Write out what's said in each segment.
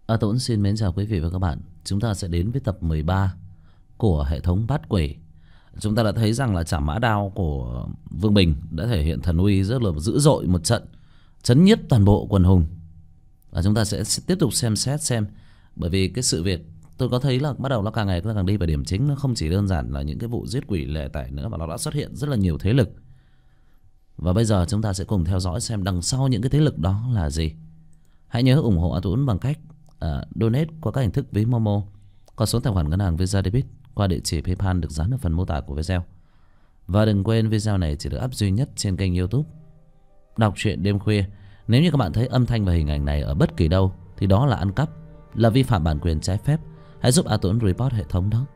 Tuấn xin mến chào quý vị và các bạn. Chúng ta sẽ đến với tập 13 của hệ thống bát quỷ. Chúng ta đã thấy rằng là chảm mã đao của Vương Bình đã thể hiện thần uy rất là dữ dội, một trận chấn nhiếp toàn bộ quần hùng. Và chúng ta sẽ tiếp tục xem xét xem, bởi vì cái sự việc tôi có thấy là bắt đầu nó càng ngày càng đi vào điểm chính. Nó không chỉ đơn giản là những cái vụ giết quỷ lệ tải nữa, mà nó đã xuất hiện rất là nhiều thế lực. Và bây giờ chúng ta sẽ cùng theo dõi xem đằng sau những cái thế lực đó là gì. Hãy nhớ ủng hộ Tuấn bằng cách donate qua các hình thức ví Momo, qua số tài khoản ngân hàng Visa Debit, qua địa chỉ PayPal được dán ở phần mô tả của video. Và đừng quên video này chỉ được up duy nhất trên kênh YouTube Đọc truyện đêm khuya. Nếu như các bạn thấy âm thanh và hình ảnh này ở bất kỳ đâu thì đó là ăn cắp, là vi phạm bản quyền trái phép. Hãy giúp Tuấn report hệ thống đó.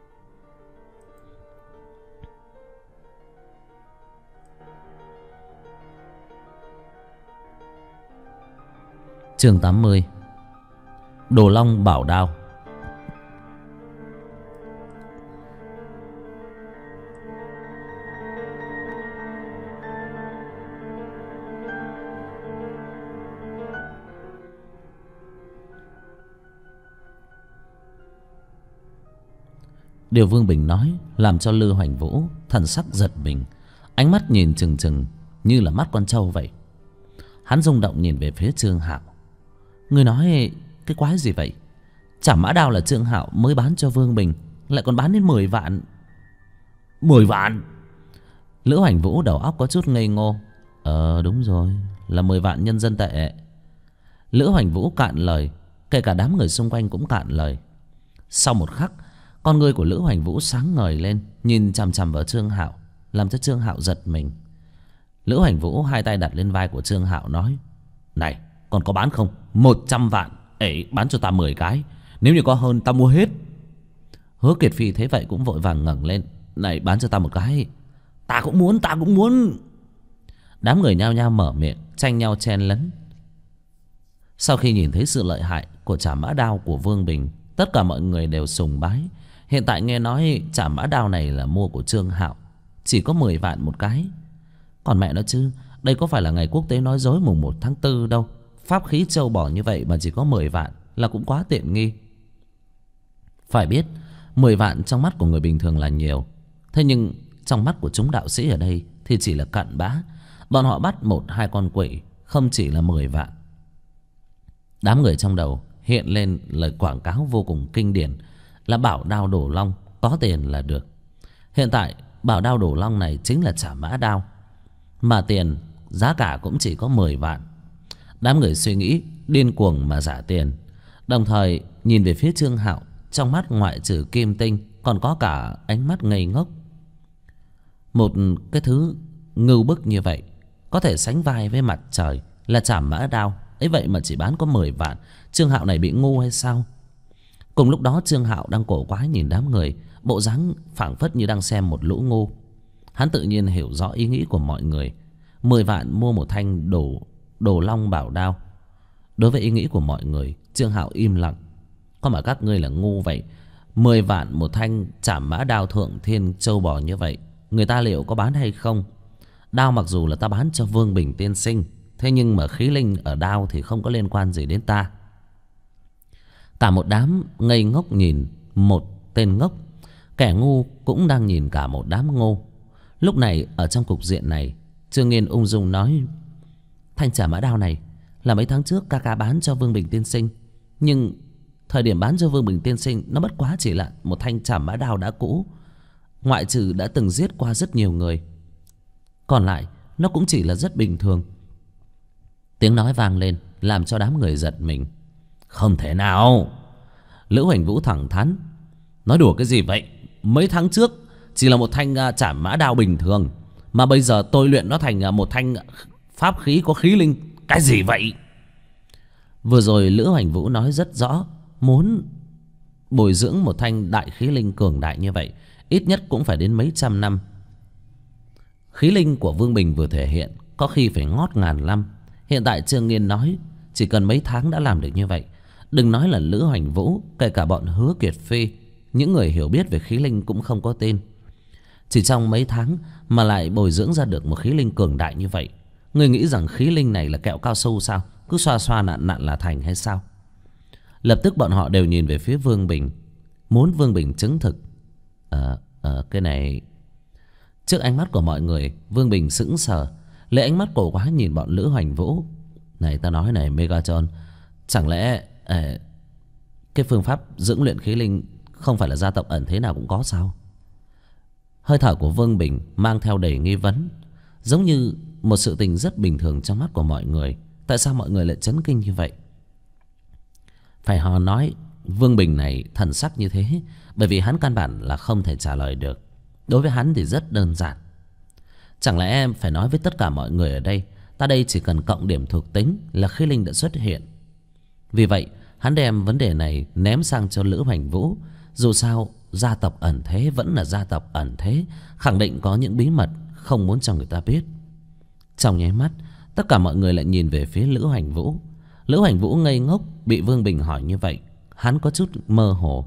Chương 80. Đồ Long Bảo Đao. Điều Vương Bình nói làm cho Lư Hoành Vũ thần sắc giật mình, ánh mắt nhìn chừng chừng như là mắt con trâu vậy. Hắn rung động nhìn về phía Trương Hạo. Người nói cái quái gì vậy? Chảm mã đao là Trương Hạo mới bán cho Vương Bình, lại còn bán đến 10 vạn. 10 vạn? Lữ Hoành Vũ đầu óc có chút ngây ngô. Đúng rồi, là 10 vạn nhân dân tệ. Lữ Hoành Vũ cạn lời, kể cả đám người xung quanh cũng cạn lời. Sau một khắc, con ngươi của Lữ Hoành Vũ sáng ngời lên, nhìn chằm chằm vào Trương Hạo, làm cho Trương Hạo giật mình. Lữ Hoành Vũ hai tay đặt lên vai của Trương Hạo nói: Này, còn có bán không? 100 vạn. Ấy, bán cho ta 10 cái. Nếu như có hơn ta mua hết. Hứa Kiệt Phi thấy vậy cũng vội vàng ngẩng lên: Này, bán cho ta một cái. Ta cũng muốn, ta cũng muốn. Đám người nhao nhao mở miệng, tranh nhau chen lấn. Sau khi nhìn thấy sự lợi hại của chảm mã đao của Vương Bình, tất cả mọi người đều sùng bái. Hiện tại nghe nói chảm mã đao này là mua của Trương Hạo, chỉ có 10 vạn một cái. Còn mẹ nó chứ, đây có phải là ngày quốc tế nói dối mùng 1 tháng 4 đâu. Pháp khí trâu bò như vậy mà chỉ có 10 vạn là cũng quá tiện nghi. Phải biết 10 vạn trong mắt của người bình thường là nhiều, thế nhưng trong mắt của chúng đạo sĩ ở đây thì chỉ là cặn bã. Bọn họ bắt 1-2 con quỷ không chỉ là 10 vạn. Đám người trong đầu hiện lên lời quảng cáo vô cùng kinh điển là bảo đao đổ long, có tiền là được. Hiện tại bảo đao đổ long này chính là chảm mã đao, mà tiền giá cả cũng chỉ có 10 vạn. Đám người suy nghĩ điên cuồng mà giả tiền, đồng thời nhìn về phía Trương Hạo, trong mắt ngoại trừ kim tinh còn có cả ánh mắt ngây ngốc. Một cái thứ ngưu bức như vậy có thể sánh vai với mặt trời là chảm mã đao ấy, vậy mà chỉ bán có 10 vạn. Trương Hạo này bị ngu hay sao? Cùng lúc đó Trương Hạo đang cổ quái nhìn đám người, bộ dáng phảng phất như đang xem một lũ ngu. Hắn tự nhiên hiểu rõ ý nghĩ của mọi người. 10 vạn mua một thanh đồ long bảo đao. Đối với ý nghĩ của mọi người, Trương Hạo im lặng. Có mà các ngươi là ngu vậy? 10 vạn một thanh chảm mã đao thượng thiên châu bò như vậy, người ta liệu có bán hay không? Đao mặc dù là ta bán cho Vương Bình tiên sinh, thế nhưng mà khí linh ở đao thì không có liên quan gì đến ta. Cả một đám ngây ngốc nhìn một tên ngốc. Kẻ ngu cũng đang nhìn cả một đám ngu. Lúc này ở trong cục diện này, Trương Nghiên ung dung nói: Thanh chảm mã đao này là mấy tháng trước ca ca bán cho Vương Bình tiên sinh, nhưng thời điểm bán cho Vương Bình tiên sinh nó bất quá chỉ là một thanh chảm mã đao đã cũ, ngoại trừ đã từng giết qua rất nhiều người, còn lại nó cũng chỉ là rất bình thường. Tiếng nói vang lên làm cho đám người giật mình. Không thể nào! Lữ Hoành Vũ thẳng thắn: Nói đùa cái gì vậy? Mấy tháng trước chỉ là một thanh chảm mã đao bình thường, mà bây giờ tôi luyện nó thành một thanh pháp khí có khí linh. Cái gì vậy? Vừa rồi Lữ Hoành Vũ nói rất rõ, muốn bồi dưỡng một thanh đại khí linh cường đại như vậy ít nhất cũng phải đến mấy trăm năm. Khí linh của Vương Bình vừa thể hiện có khi phải ngót ngàn năm. Hiện tại Trương Nghiên nói chỉ cần mấy tháng đã làm được như vậy. Đừng nói là Lữ Hoành Vũ, kể cả bọn Hứa Kiệt Phi, những người hiểu biết về khí linh cũng không có tin. Chỉ trong mấy tháng mà lại bồi dưỡng ra được một khí linh cường đại như vậy. Ngươi nghĩ rằng khí linh này là kẹo cao su sao? Cứ xoa xoa nặn nặn là thành hay sao? Lập tức bọn họ đều nhìn về phía Vương Bình, muốn Vương Bình chứng thực. Cái này... Trước ánh mắt của mọi người, Vương Bình sững sờ, lấy ánh mắt cổ quái nhìn bọn Lữ Hoành Vũ. Này, ta nói này Megatron, chẳng lẽ cái phương pháp dưỡng luyện khí linh không phải là gia tộc ẩn thế nào cũng có sao? Hơi thở của Vương Bình mang theo đầy nghi vấn, giống như một sự tình rất bình thường trong mắt của mọi người. Tại sao mọi người lại chấn kinh như vậy? Phải họ nói Vương Bình này thần sắc như thế bởi vì hắn căn bản là không thể trả lời được. Đối với hắn thì rất đơn giản. Chẳng lẽ em phải nói với tất cả mọi người ở đây ta đây chỉ cần cộng điểm thuộc tính là khí linh đã xuất hiện? Vì vậy hắn đem vấn đề này ném sang cho Lữ Hoành Vũ. Dù sao gia tộc ẩn thế vẫn là gia tộc ẩn thế, khẳng định có những bí mật không muốn cho người ta biết. Trong nháy mắt tất cả mọi người lại nhìn về phía Lữ Hoành Vũ. Lữ Hoành Vũ ngây ngốc bị Vương Bình hỏi như vậy, hắn có chút mơ hồ.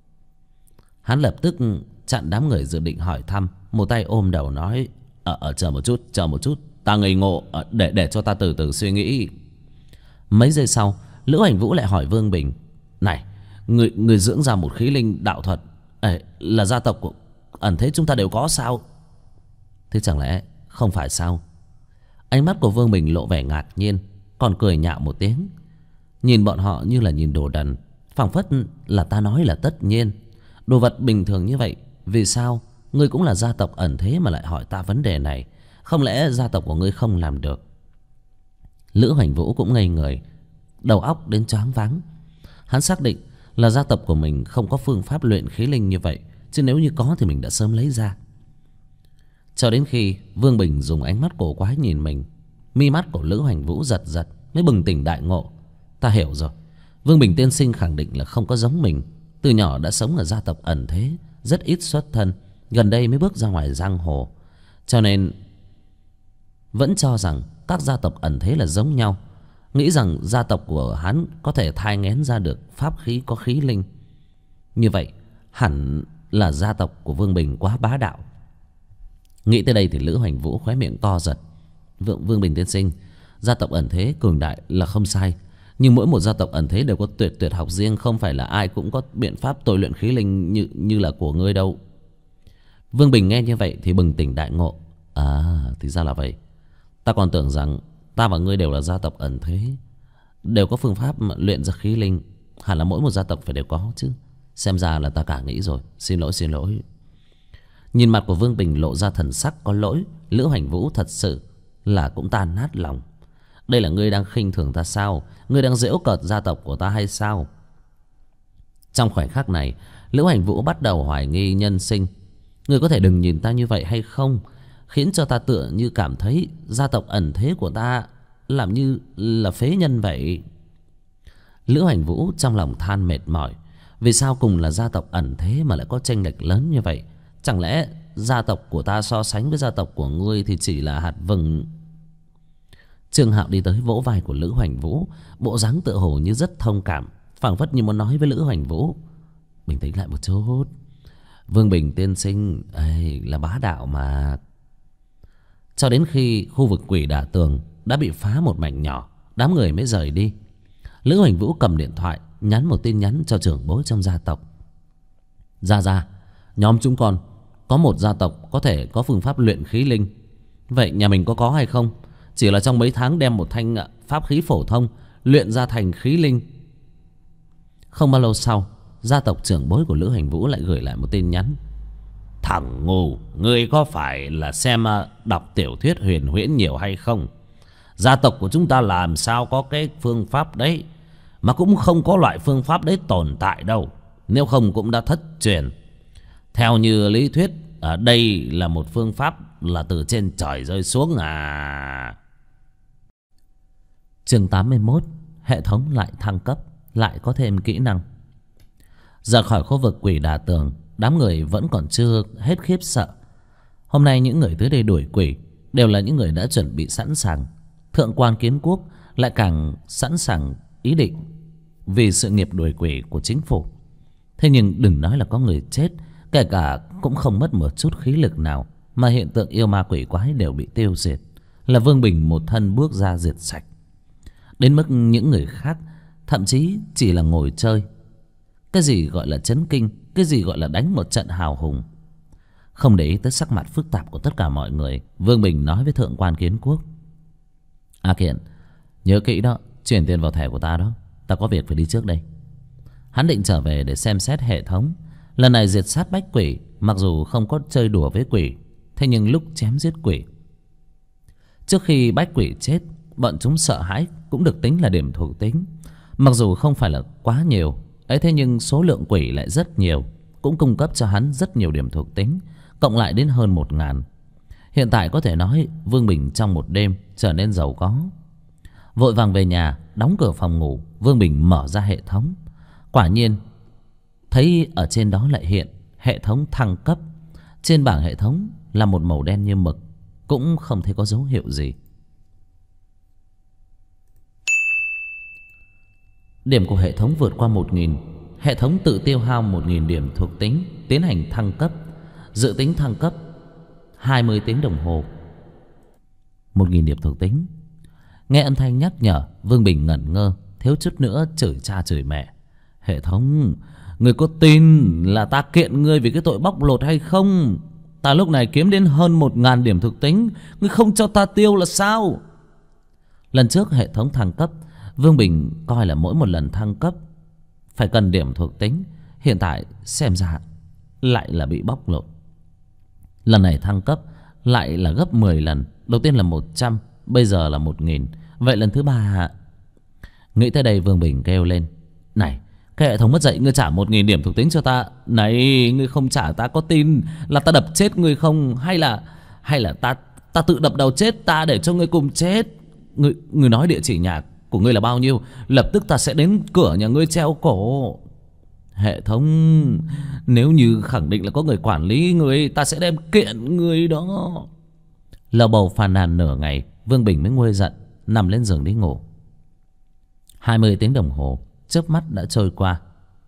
Hắn lập tức chặn đám người dự định hỏi thăm, một tay ôm đầu nói: chờ một chút, ta ngây ngộ, để cho ta từ từ suy nghĩ. Mấy giây sau, Lữ Hoành Vũ lại hỏi Vương Bình: Này, người dưỡng ra một khí linh đạo thuật là gia tộc của ẩn thế chúng ta đều có sao? Thế chẳng lẽ không phải sao? Ánh mắt của Vương Bình lộ vẻ ngạc nhiên, còn cười nhạo một tiếng, nhìn bọn họ như là nhìn đồ đần, phảng phất là ta nói là tất nhiên. Đồ vật bình thường như vậy, vì sao ngươi cũng là gia tộc ẩn thế mà lại hỏi ta vấn đề này? Không lẽ gia tộc của ngươi không làm được? Lữ Hoành Vũ cũng ngây người, đầu óc đến choáng váng. Hắn xác định là gia tộc của mình không có phương pháp luyện khí linh như vậy, chứ nếu như có thì mình đã sớm lấy ra. Cho đến khi Vương Bình dùng ánh mắt cổ quái nhìn mình, mi mắt của Lữ Hoành Vũ giật giật, mới bừng tỉnh đại ngộ. Ta hiểu rồi, Vương Bình tiên sinh khẳng định là không có giống mình. Từ nhỏ đã sống ở gia tộc ẩn thế, rất ít xuất thân, gần đây mới bước ra ngoài giang hồ, cho nên vẫn cho rằng các gia tộc ẩn thế là giống nhau, nghĩ rằng gia tộc của hắn có thể thai nghén ra được pháp khí có khí linh. Như vậy hẳn là gia tộc của Vương Bình quá bá đạo. Nghĩ tới đây thì Lữ Hoành Vũ khóe miệng co giật. Vương Bình tiên sinh, gia tộc ẩn thế cường đại là không sai, nhưng mỗi một gia tộc ẩn thế đều có tuyệt học riêng, không phải là ai cũng có biện pháp tôi luyện khí linh như là của ngươi đâu. Vương Bình nghe như vậy thì bừng tỉnh đại ngộ. Thì ra là vậy. Ta còn tưởng rằng ta và ngươi đều là gia tộc ẩn thế, đều có phương pháp luyện ra khí linh. Hẳn là mỗi một gia tộc phải đều có chứ. Xem ra là ta cả nghĩ rồi. Xin lỗi. Nhìn mặt của Vương Bình lộ ra thần sắc có lỗi, Lữ Hoành Vũ thật sự là cũng tan nát lòng. Đây là ngươi đang khinh thường ta sao? Ngươi đang giễu cợt gia tộc của ta hay sao? Trong khoảnh khắc này, Lữ Hoành Vũ bắt đầu hoài nghi nhân sinh. Ngươi có thể đừng nhìn ta như vậy hay không? Khiến cho ta tựa như cảm thấy gia tộc ẩn thế của ta làm như là phế nhân vậy. Lữ Hoành Vũ trong lòng than mệt mỏi. Vì sao cùng là gia tộc ẩn thế mà lại có chênh lệch lớn như vậy? Chẳng lẽ gia tộc của ta so sánh với gia tộc của ngươi thì chỉ là hạt vừng? Trương Hạo đi tới vỗ vai của Lữ Hoành Vũ, bộ dáng tựa hồ như rất thông cảm, phảng phất như muốn nói với Lữ Hoành Vũ: bình tĩnh lại một chút, Vương Bình tiên sinh là bá đạo mà. Cho đến khi khu vực Quỷ Đả Tường đã bị phá một mảnh nhỏ, đám người mới rời đi. Lữ Hoành Vũ cầm điện thoại nhắn một tin nhắn cho trưởng bối trong gia tộc. Ra nhóm chúng con có một gia tộc có thể có phương pháp luyện khí linh. Vậy nhà mình có hay không? Chỉ là trong mấy tháng đem một thanh pháp khí phổ thông luyện ra thành khí linh. Không bao lâu sau, gia tộc trưởng bối của Lữ Hoành Vũ lại gửi lại một tin nhắn. Thằng ngu, ngươi có phải là xem đọc tiểu thuyết huyền huyễn nhiều hay không? Gia tộc của chúng ta làm sao có cái phương pháp đấy, mà cũng không có loại phương pháp đấy tồn tại đâu. Nếu không cũng đã thất truyền. Theo như lý thuyết, ở đây là một phương pháp là từ trên trời rơi xuống à. Chương 81. Hệ thống lại thăng cấp, lại có thêm kỹ năng. Ra khỏi khu vực Quỷ Đả Tường, đám người vẫn còn chưa hết khiếp sợ. Hôm nay những người tới đây đuổi quỷ đều là những người đã chuẩn bị sẵn sàng. Thượng quan Kiến Quốc lại càng sẵn sàng ý định vì sự nghiệp đuổi quỷ của chính phủ. Thế nhưng đừng nói là có người chết, kể cả cũng không mất một chút khí lực nào, mà hiện tượng yêu ma quỷ quái đều bị tiêu diệt. Là Vương Bình một thân bước ra diệt sạch. Đến mức những người khác thậm chí chỉ là ngồi chơi. Cái gì gọi là chấn kinh, cái gì gọi là đánh một trận hào hùng. Không để ý tới sắc mặt phức tạp của tất cả mọi người, Vương Bình nói với thượng quan Kiến Quốc: A Kiện, nhớ kỹ đó, chuyển tiền vào thẻ của ta đó. Ta có việc phải đi trước đây. Hắn định trở về để xem xét hệ thống. Lần này diệt sát bách quỷ, mặc dù không có chơi đùa với quỷ, thế nhưng lúc chém giết quỷ, trước khi bách quỷ chết, bọn chúng sợ hãi cũng được tính là điểm thuộc tính. Mặc dù không phải là quá nhiều ấy, thế nhưng số lượng quỷ lại rất nhiều, cũng cung cấp cho hắn rất nhiều điểm thuộc tính, cộng lại đến hơn 1000. Hiện tại có thể nói Vương Bình trong một đêm trở nên giàu có. Vội vàng về nhà, đóng cửa phòng ngủ, Vương Bình mở ra hệ thống. Quả nhiên thấy ở trên đó lại hiện hệ thống thăng cấp. Trên bảng hệ thống là một màu đen như mực, cũng không thấy có dấu hiệu gì. Điểm của hệ thống vượt qua 1000. Hệ thống tự tiêu hao 1000 điểm thuộc tính tiến hành thăng cấp. Dự tính thăng cấp 20 tiếng đồng hồ. 1000 điểm thuộc tính. Nghe âm thanh nhắc nhở, Vương Bình ngẩn ngơ, thiếu chút nữa chửi cha chửi mẹ. Hệ thống, người có tin là ta kiện ngươi vì cái tội bóc lột hay không? Ta lúc này kiếm đến hơn 1000 điểm thuộc tính, ngươi không cho ta tiêu là sao? Lần trước hệ thống thăng cấp, Vương Bình coi là mỗi một lần thăng cấp phải cần điểm thuộc tính. Hiện tại xem ra lại là bị bóc lột. Lần này thăng cấp lại là gấp 10 lần. Đầu tiên là 100, bây giờ là 1000. Vậy lần thứ ba... Nghĩ tới đây Vương Bình kêu lên: Này, cái hệ thống mất dạy, ngươi trả 1000 điểm thuộc tính cho ta. Này, ngươi không trả ta có tin là ta đập chết ngươi không? Hay là ta tự đập đầu chết ta để cho ngươi cùng chết? Ngươi nói địa chỉ nhà của ngươi là bao nhiêu, lập tức ta sẽ đến cửa nhà ngươi treo cổ. Hệ thống, nếu như khẳng định là có người quản lý ngươi, ta sẽ đem kiện ngươi đó. Lầu bầu phàn nàn nửa ngày, Vương Bình mới nguôi giận, nằm lên giường đi ngủ. 20 tiếng đồng hồ chớp mắt đã trôi qua.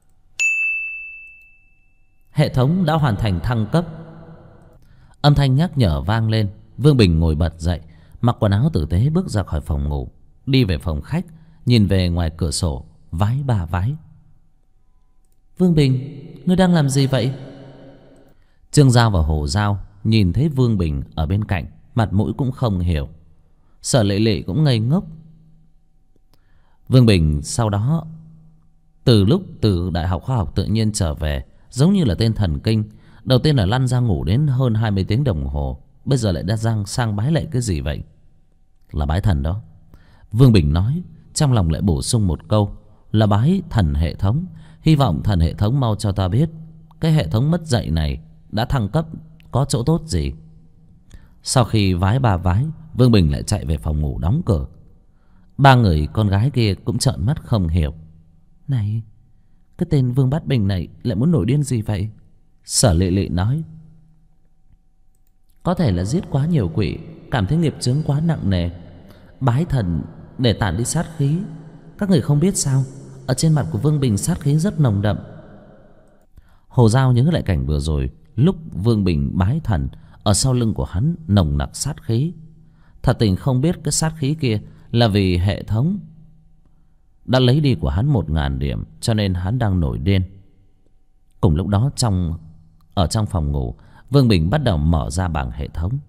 Hệ thống đã hoàn thành thăng cấp. Âm thanh nhắc nhở vang lên. Vương Bình ngồi bật dậy, mặc quần áo tử tế bước ra khỏi phòng ngủ, đi về phòng khách, nhìn về ngoài cửa sổ, vái ba vái. Vương Bình, ngươi đang làm gì vậy? Trương Giao và Hồ Giao nhìn thấy Vương Bình ở bên cạnh, mặt mũi cũng không hiểu. Sở Lệ Lệ cũng ngây ngốc. Vương Bình sau đó, từ lúc từ Đại học Khoa học Tự nhiên trở về, giống như là tên thần kinh. Đầu tiên là lăn ra ngủ đến hơn 20 tiếng đồng hồ, bây giờ lại đã sang bái lệ cái gì vậy? Là bái thần đó. Vương Bình nói, trong lòng lại bổ sung một câu là bái thần hệ thống. Hy vọng thần hệ thống mau cho ta biết cái hệ thống mất dạy này đã thăng cấp có chỗ tốt gì. Sau khi vái ba vái, Vương Bình lại chạy về phòng ngủ đóng cửa. Ba người con gái kia cũng trợn mắt không hiểu. Này, cái tên Vương Bát Bình này lại muốn nổi điên gì vậy? Sở Lệ Lệ nói, có thể là giết quá nhiều quỷ, cảm thấy nghiệp chướng quá nặng nề, bái thần để tản đi sát khí. Các người không biết sao, ở trên mặt của Vương Bình sát khí rất nồng đậm. Hồ Giao nhớ lại cảnh vừa rồi, lúc Vương Bình bái thần, ở sau lưng của hắn nồng nặc sát khí. Thật tình không biết cái sát khí kia là vì hệ thống đã lấy đi của hắn 1000 điểm, cho nên hắn đang nổi điên. Cùng lúc đó ở trong phòng ngủ, Vương Bình bắt đầu mở ra bảng hệ thống.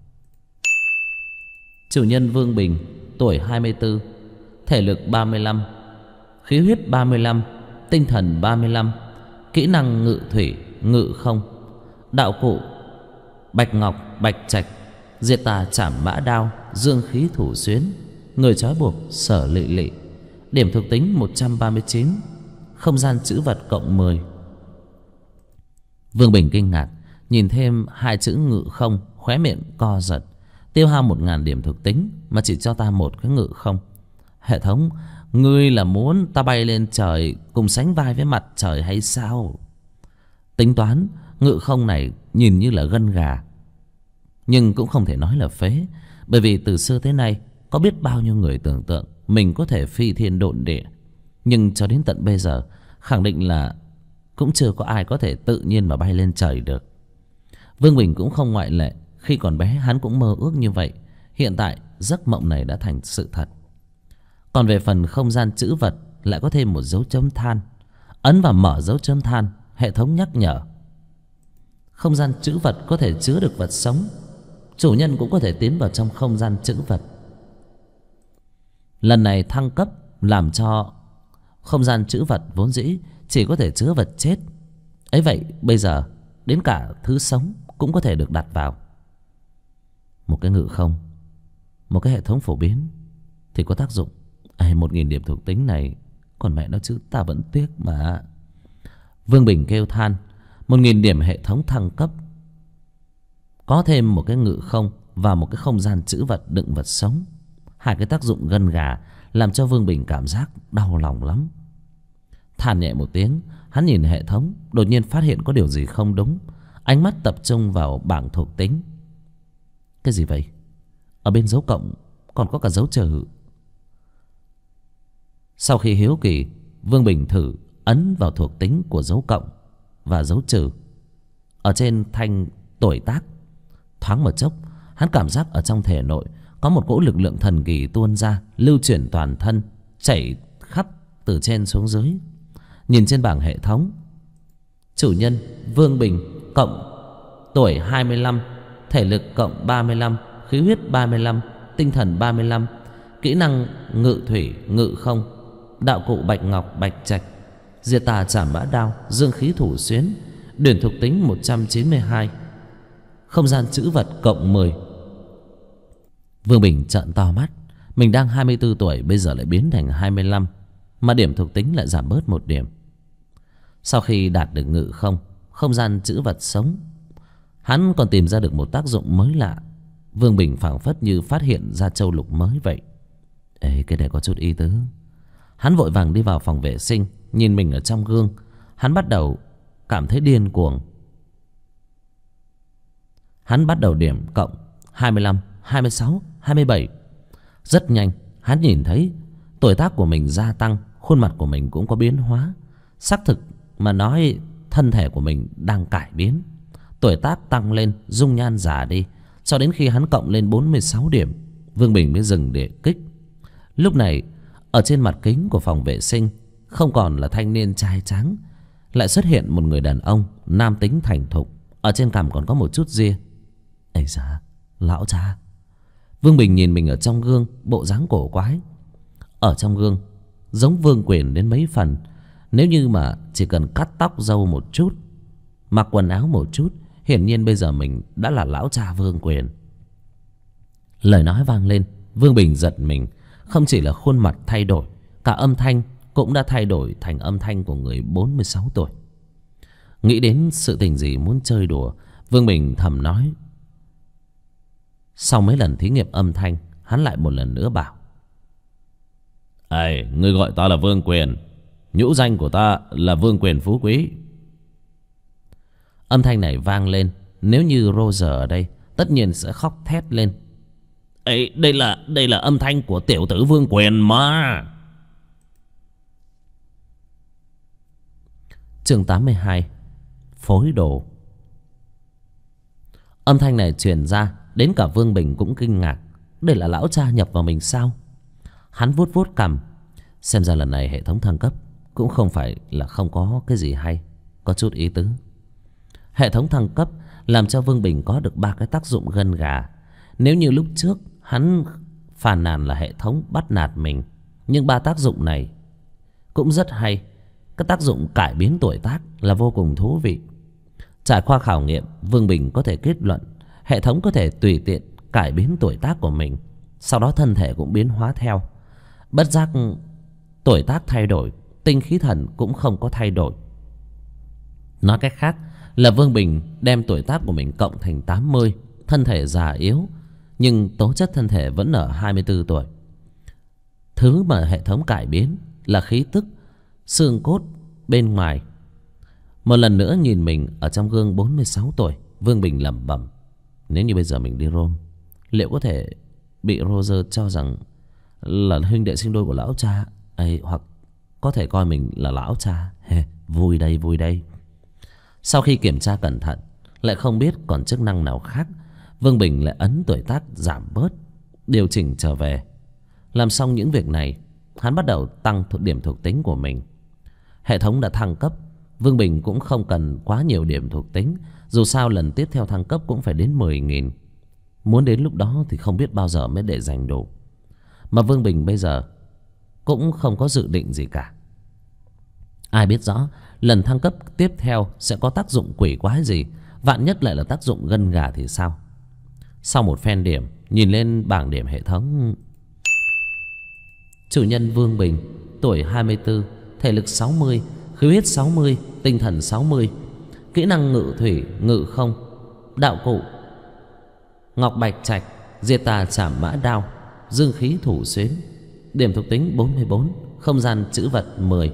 Chủ nhân Vương Bình, tuổi 24, thể lực 35, khí huyết 35, tinh thần 35, kỹ năng ngự thủy, ngự không, đạo cụ bạch ngọc, bạch trạch, diệt tà trảm mã đao, dương khí thủ xuyến, người trói buộc Sở Lệ Lệ. Điểm thuộc tính 139, không gian trữ vật cộng 10. Vương Bình kinh ngạc, nhìn thêm hai chữ ngự không, khóe miệng co giật. Tiêu hao 1000 điểm thuộc tính mà chỉ cho ta một cái ngự không. Hệ thống, ngươi là muốn ta bay lên trời cùng sánh vai với mặt trời hay sao? Tính toán ngự không này nhìn như là gân gà, nhưng cũng không thể nói là phế. Bởi vì từ xưa tới nay có biết bao nhiêu người tưởng tượng mình có thể phi thiên độn địa, nhưng cho đến tận bây giờ khẳng định là cũng chưa có ai có thể tự nhiên mà bay lên trời được. Vương Bình cũng không ngoại lệ. Khi còn bé hắn cũng mơ ước như vậy. Hiện tại giấc mộng này đã thành sự thật. Còn về phần không gian trữ vật lại có thêm một dấu chấm than. Ấn vào mở dấu chấm than, hệ thống nhắc nhở không gian trữ vật có thể chứa được vật sống, chủ nhân cũng có thể tiến vào trong không gian trữ vật. Lần này thăng cấp làm cho không gian trữ vật vốn dĩ chỉ có thể chứa vật chết ấy, vậy bây giờ đến cả thứ sống cũng có thể được đặt vào. Một cái ngự không, một cái hệ thống phổ biến thì có tác dụng. 1.000 điểm thuộc tính này, còn mẹ nó chứ ta vẫn tiếc mà. Vương Bình kêu than. 1.000 điểm hệ thống thăng cấp, có thêm một cái ngự không và một cái không gian trữ vật đựng vật sống. Hai cái tác dụng gân gà làm cho Vương Bình cảm giác đau lòng lắm. Than nhẹ một tiếng, hắn nhìn hệ thống, đột nhiên phát hiện có điều gì không đúng. Ánh mắt tập trung vào bảng thuộc tính. Cái gì vậy? Ở bên dấu cộng còn có cả dấu trừ. Sau khi hiếu kỳ, Vương Bình thử ấn vào thuộc tính của dấu cộng và dấu trừ ở trên thanh tuổi tác. Thoáng một chốc, hắn cảm giác ở trong thể nội có một cỗ lực lượng thần kỳ tuôn ra, lưu chuyển toàn thân, chảy khắp từ trên xuống dưới. Nhìn trên bảng hệ thống, chủ nhân Vương Bình cộng tuổi 25, thể lực cộng 35, khí huyết 35, tinh thần 35, kỹ năng ngự thủy, ngự không, đạo cụ bạch ngọc, bạch trạch, diệt tà trảm bã đao, dương khí thủ xuyến, điển thuộc tính 192, không gian trữ vật cộng 10. Vương Bình trợn to mắt. Mình đang 24 tuổi, bây giờ lại biến thành 25, mà điểm thuộc tính lại giảm bớt 1 điểm. Sau khi đạt được ngự không, không gian trữ vật sống, hắn còn tìm ra được một tác dụng mới lạ. Vương Bình phảng phất như phát hiện ra châu lục mới vậy. Ê, cái này có chút ý tứ. Hắn vội vàng đi vào phòng vệ sinh, nhìn mình ở trong gương. Hắn bắt đầu cảm thấy điên cuồng. Hắn bắt đầu điểm cộng 25, 26, 27. Rất nhanh, hắn nhìn thấy tuổi tác của mình gia tăng, khuôn mặt của mình cũng có biến hóa. Xác thực mà nói, thân thể của mình đang cải biến. Tuổi tác tăng lên, dung nhan già đi. Cho đến khi hắn cộng lên 46 điểm, Vương Bình mới dừng để kích. Lúc này, ở trên mặt kính của phòng vệ sinh, không còn là thanh niên trai tráng, lại xuất hiện một người đàn ông nam tính thành thục. Ở trên cằm còn có một chút ria. Ây da, lão cha. Vương Bình nhìn mình ở trong gương, bộ dáng cổ quái. Ở trong gương giống Vương Quyền đến mấy phần. Nếu như mà chỉ cần cắt tóc râu một chút, mặc quần áo một chút, hiển nhiên bây giờ mình đã là lão cha Vương Quyền. Lời nói vang lên, Vương Bình giật mình. Không chỉ là khuôn mặt thay đổi, cả âm thanh cũng đã thay đổi thành âm thanh của người 46 tuổi. Nghĩ đến sự tình gì muốn chơi đùa, Vương Bình thầm nói. Sau mấy lần thí nghiệm âm thanh, hắn lại một lần nữa bảo. Ngươi gọi ta là Vương Quyền, nhũ danh của ta là Vương Quyền Phú Quý. Âm thanh này vang lên, nếu như Roger ở đây tất nhiên sẽ khóc thét lên. Đây là âm thanh của tiểu tử Vương Quyền mà. Chương 82, phối đồ. Âm thanh này truyền ra, đến cả Vương Bình cũng kinh ngạc. Đây là lão cha nhập vào mình sao? Hắn vuốt vuốt cằm. Xem ra lần này hệ thống thăng cấp cũng không phải là không có cái gì hay, có chút ý tứ. Hệ thống thăng cấp làm cho Vương Bình có được 3 cái tác dụng gân gà. Nếu như lúc trước hắn phàn nàn là hệ thống bắt nạt mình, nhưng 3 tác dụng này cũng rất hay. Cái tác dụng cải biến tuổi tác là vô cùng thú vị. Trải qua khảo nghiệm, Vương Bình có thể kết luận hệ thống có thể tùy tiện cải biến tuổi tác của mình, sau đó thân thể cũng biến hóa theo. Bất giác tuổi tác thay đổi, tinh khí thần cũng không có thay đổi. Nói cách khác là Vương Bình đem tuổi tác của mình cộng thành 80, thân thể già yếu, nhưng tố chất thân thể vẫn ở 24 tuổi. Thứ mà hệ thống cải biến là khí tức, xương cốt bên ngoài. Một lần nữa nhìn mình ở trong gương 46 tuổi, Vương Bình lẩm bẩm. Nếu như bây giờ mình đi Rome, liệu có thể bị Roger cho rằng là huynh đệ sinh đôi của lão cha ấy, hoặc có thể coi mình là lão cha. Vui đây, vui đây. Sau khi kiểm tra cẩn thận, lại không biết còn chức năng nào khác, Vương Bình lại ấn tuổi tác giảm bớt, điều chỉnh trở về. Làm xong những việc này, hắn bắt đầu tăng điểm thuộc tính của mình. Hệ thống đã thăng cấp, Vương Bình cũng không cần quá nhiều điểm thuộc tính. Dù sao lần tiếp theo thăng cấp cũng phải đến 10.000. Muốn đến lúc đó thì không biết bao giờ mới để dành đủ. Mà Vương Bình bây giờ cũng không có dự định gì cả. Ai biết rõ lần thăng cấp tiếp theo sẽ có tác dụng quỷ quái gì. Vạn nhất lại là tác dụng gân gà thì sao. Sau một phen điểm, nhìn lên bảng điểm hệ thống. Chủ nhân Vương Bình, tuổi 24, thể lực 60, khí huyết 60, tinh thần 60, kỹ năng ngự thủy, ngự không, đạo cụ ngọc bạch trạch, diệt tà trảm mã đao, dương khí thủ xuyến, điểm thuộc tính 44, không gian trữ vật 10.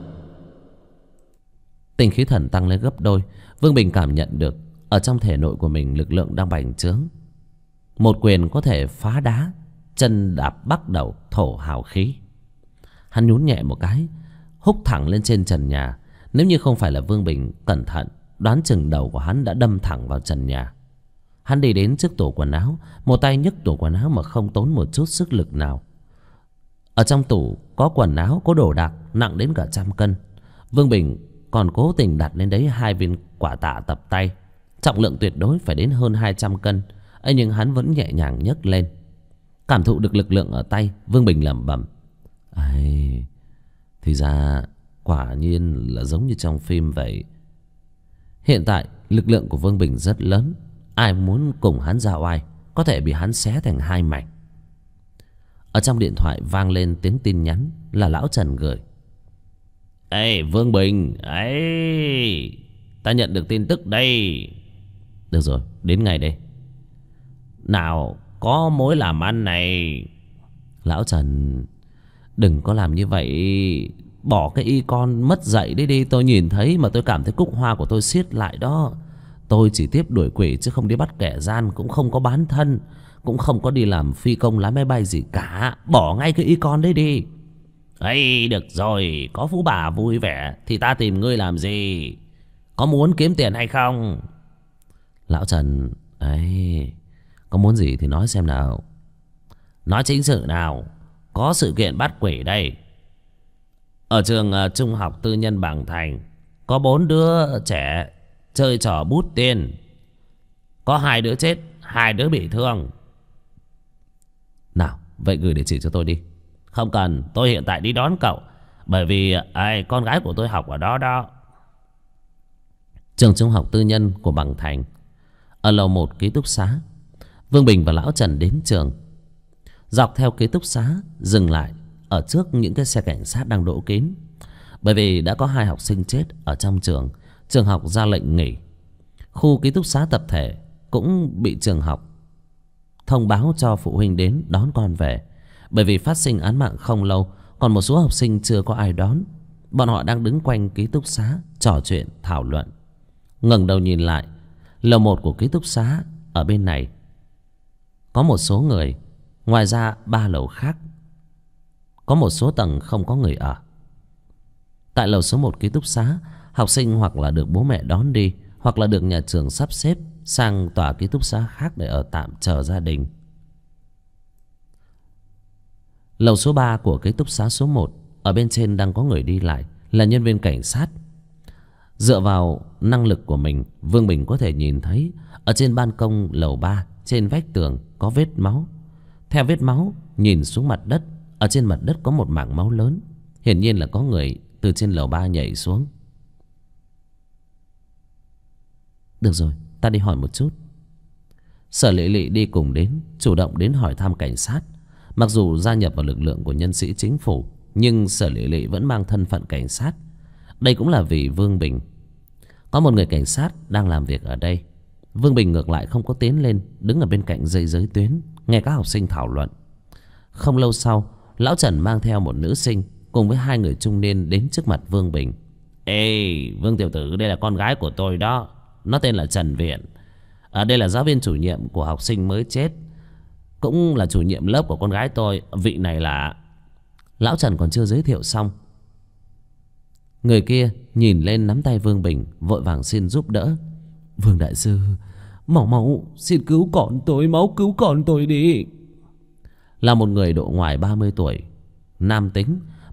Tinh khí thần tăng lên gấp đôi. Vương Bình cảm nhận được ở trong thể nội của mình lực lượng đang bành trướng. Một quyền có thể phá đá, chân đạp bắc đầu, thổ hào khí. Hắn nhún nhẹ một cái, húc thẳng lên trên trần nhà. Nếu như không phải là Vương Bình cẩn thận, đoán chừng đầu của hắn đã đâm thẳng vào trần nhà. Hắn đi đến trước tủ quần áo, một tay nhấc tủ quần áo mà không tốn một chút sức lực nào. Ở trong tủ có quần áo, có đồ đạc nặng đến cả 100 cân. Vương Bình còn cố tình đặt lên đấy 2 viên quả tạ tập tay, trọng lượng tuyệt đối phải đến hơn 200 cân. ấy nhưng hắn vẫn nhẹ nhàng nhấc lên. Cảm thụ được lực lượng ở tay, Vương Bình lẩm bẩm: "Ai, thì ra quả nhiên là giống như trong phim vậy." Hiện tại lực lượng của Vương Bình rất lớn. Ai muốn cùng hắn ra oai có thể bị hắn xé thành 2 mảnh. Ở trong điện thoại vang lên tiếng tin nhắn là lão Trần gửi: "Ê Vương Bình, ấy, ta nhận được tin tức đây." "Được rồi, đến ngay đây." "Nào, có mối làm ăn này." "Lão Trần, đừng có làm như vậy. Bỏ cái y con mất dạy đấy đi. Tôi nhìn thấy mà tôi cảm thấy cúc hoa của tôi siết lại đó. Tôi chỉ tiếp đuổi quỷ chứ không đi bắt kẻ gian, cũng không có bán thân, cũng không có đi làm phi công lái máy bay gì cả. Bỏ ngay cái y con đấy đi." "Ấy, được rồi, có phú bà vui vẻ thì ta tìm ngươi làm gì? Có muốn kiếm tiền hay không?" "Lão Trần, ấy, có muốn gì thì nói xem nào." "Nói chính sự nào. Có sự kiện bắt quỷ đây. Ở trường trung học tư nhân Bảng Thành có 4 đứa trẻ chơi trò bút tiền. Có 2 đứa chết, 2 đứa bị thương." "Nào, vậy gửi địa chỉ cho tôi đi." "Không cần, tôi hiện tại đi đón cậu. Bởi vì con gái của tôi học ở đó đó." Trường trung học tư nhân của Bằng Thành, ở lầu 1 ký túc xá. Vương Bình và lão Trần đến trường. Dọc theo ký túc xá dừng lại ở trước những cái xe cảnh sát đang đỗ kín. Bởi vì đã có 2 học sinh chết ở trong trường. Trường học ra lệnh nghỉ. Khu ký túc xá tập thể cũng bị trường học thông báo cho phụ huynh đến đón con về. Bởi vì phát sinh án mạng không lâu, còn một số học sinh chưa có ai đón. Bọn họ đang đứng quanh ký túc xá trò chuyện thảo luận. Ngẩng đầu nhìn lại, lầu 1 của ký túc xá ở bên này có một số người. Ngoài ra 3 lầu khác có một số tầng không có người ở. Tại lầu số 1 ký túc xá, học sinh hoặc là được bố mẹ đón đi, hoặc là được nhà trường sắp xếp sang tòa ký túc xá khác để ở tạm chờ gia đình. Lầu số 3 của ký túc xá số 1, ở bên trên đang có người đi lại, là nhân viên cảnh sát. Dựa vào năng lực của mình, Vương Bình có thể nhìn thấy ở trên ban công lầu 3, trên vách tường có vết máu. Theo vết máu nhìn xuống mặt đất, ở trên mặt đất có một mảng máu lớn. Hiển nhiên là có người từ trên lầu 3 nhảy xuống. "Được rồi, ta đi hỏi một chút." Sở Lệ Lệ đi cùng đến, chủ động đến hỏi thăm cảnh sát. Mặc dù gia nhập vào lực lượng của nhân sĩ chính phủ, nhưng Sở Lệ Lệ vẫn mang thân phận cảnh sát. Đây cũng là vì Vương Bình. Có một người cảnh sát đang làm việc ở đây. Vương Bình ngược lại không có tiến lên, đứng ở bên cạnh dây giới tuyến, nghe các học sinh thảo luận. Không lâu sau, lão Trần mang theo một nữ sinh cùng với 2 người trung niên đến trước mặt Vương Bình. "Ê, Vương tiểu tử, đây là con gái của tôi đó. Nó tên là Trần Viện. Đây là giáo viên chủ nhiệm của học sinh mới chết, cũng là chủ nhiệm lớp của con gái tôi. Vị này là..." Lão Trần còn chưa giới thiệu xong, người kia nhìn lên nắm tay Vương Bình, vội vàng xin giúp đỡ. "Vương đại sư, mau xin cứu con tôi, máu cứu con tôi đi." Là một người độ ngoài 30 tuổi, nam tính,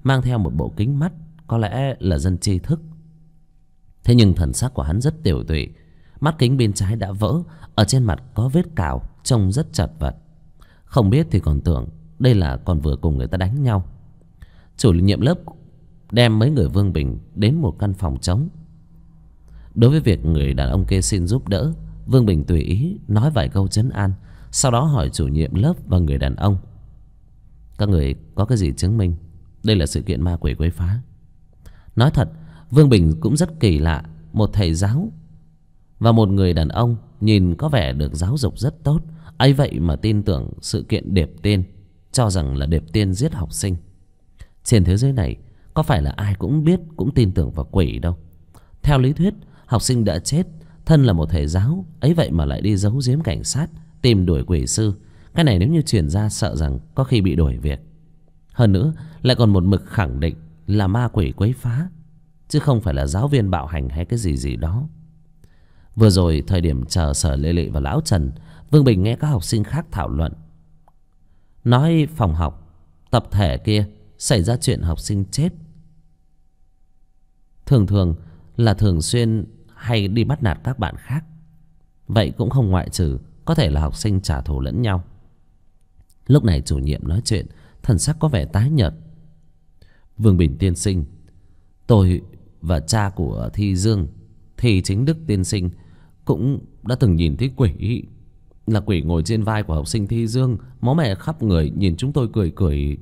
mang theo một bộ kính mắt, có lẽ là dân tri thức. Thế nhưng thần sắc của hắn rất tiểu tụy, mắt kính bên trái đã vỡ, ở trên mặt có vết cào, trông rất chật vật. Không biết thì còn tưởng đây là còn vừa cùng người ta đánh nhau. Chủ nhiệm lớp đem mấy người Vương Bình đến một căn phòng trống. Đối với việc người đàn ông kia xin giúp đỡ, Vương Bình tùy ý nói vài câu trấn an, sau đó hỏi chủ nhiệm lớp và người đàn ông: các người có cái gì chứng minh đây là sự kiện ma quỷ quấy phá? Nói thật, Vương Bình cũng rất kỳ lạ. Một thầy giáo và một người đàn ông nhìn có vẻ được giáo dục rất tốt, ấy vậy mà tin tưởng sự kiện Điệp Tiên, cho rằng là Điệp Tiên giết học sinh. Trên thế giới này có phải là ai cũng biết, cũng tin tưởng vào quỷ đâu. Theo lý thuyết, học sinh đã chết, thân là một thầy giáo, ấy vậy mà lại đi giấu giếm cảnh sát, tìm đuổi quỷ sư. Cái này nếu như truyền ra sợ rằng có khi bị đuổi việc. Hơn nữa lại còn một mực khẳng định là ma quỷ quấy phá, chứ không phải là giáo viên bạo hành hay cái gì gì đó. Vừa rồi thời điểm chờ Sở Lệ Lệ và Lão Trần, Vương Bình nghe các học sinh khác thảo luận, nói phòng học tập thể kia xảy ra chuyện học sinh chết, thường là thường xuyên hay đi bắt nạt các bạn khác. Vậy cũng không ngoại trừ có thể là học sinh trả thù lẫn nhau. Lúc này chủ nhiệm nói chuyện, thần sắc có vẻ tái nhợt. Vương Bình tiên sinh, tôi và cha của Thi Dương, Thi Chính Đức tiên sinh, cũng đã từng nhìn thấy quỷ. Là quỷ ngồi trên vai của học sinh Thi Dương, máu me khắp người, nhìn chúng tôi cười cười.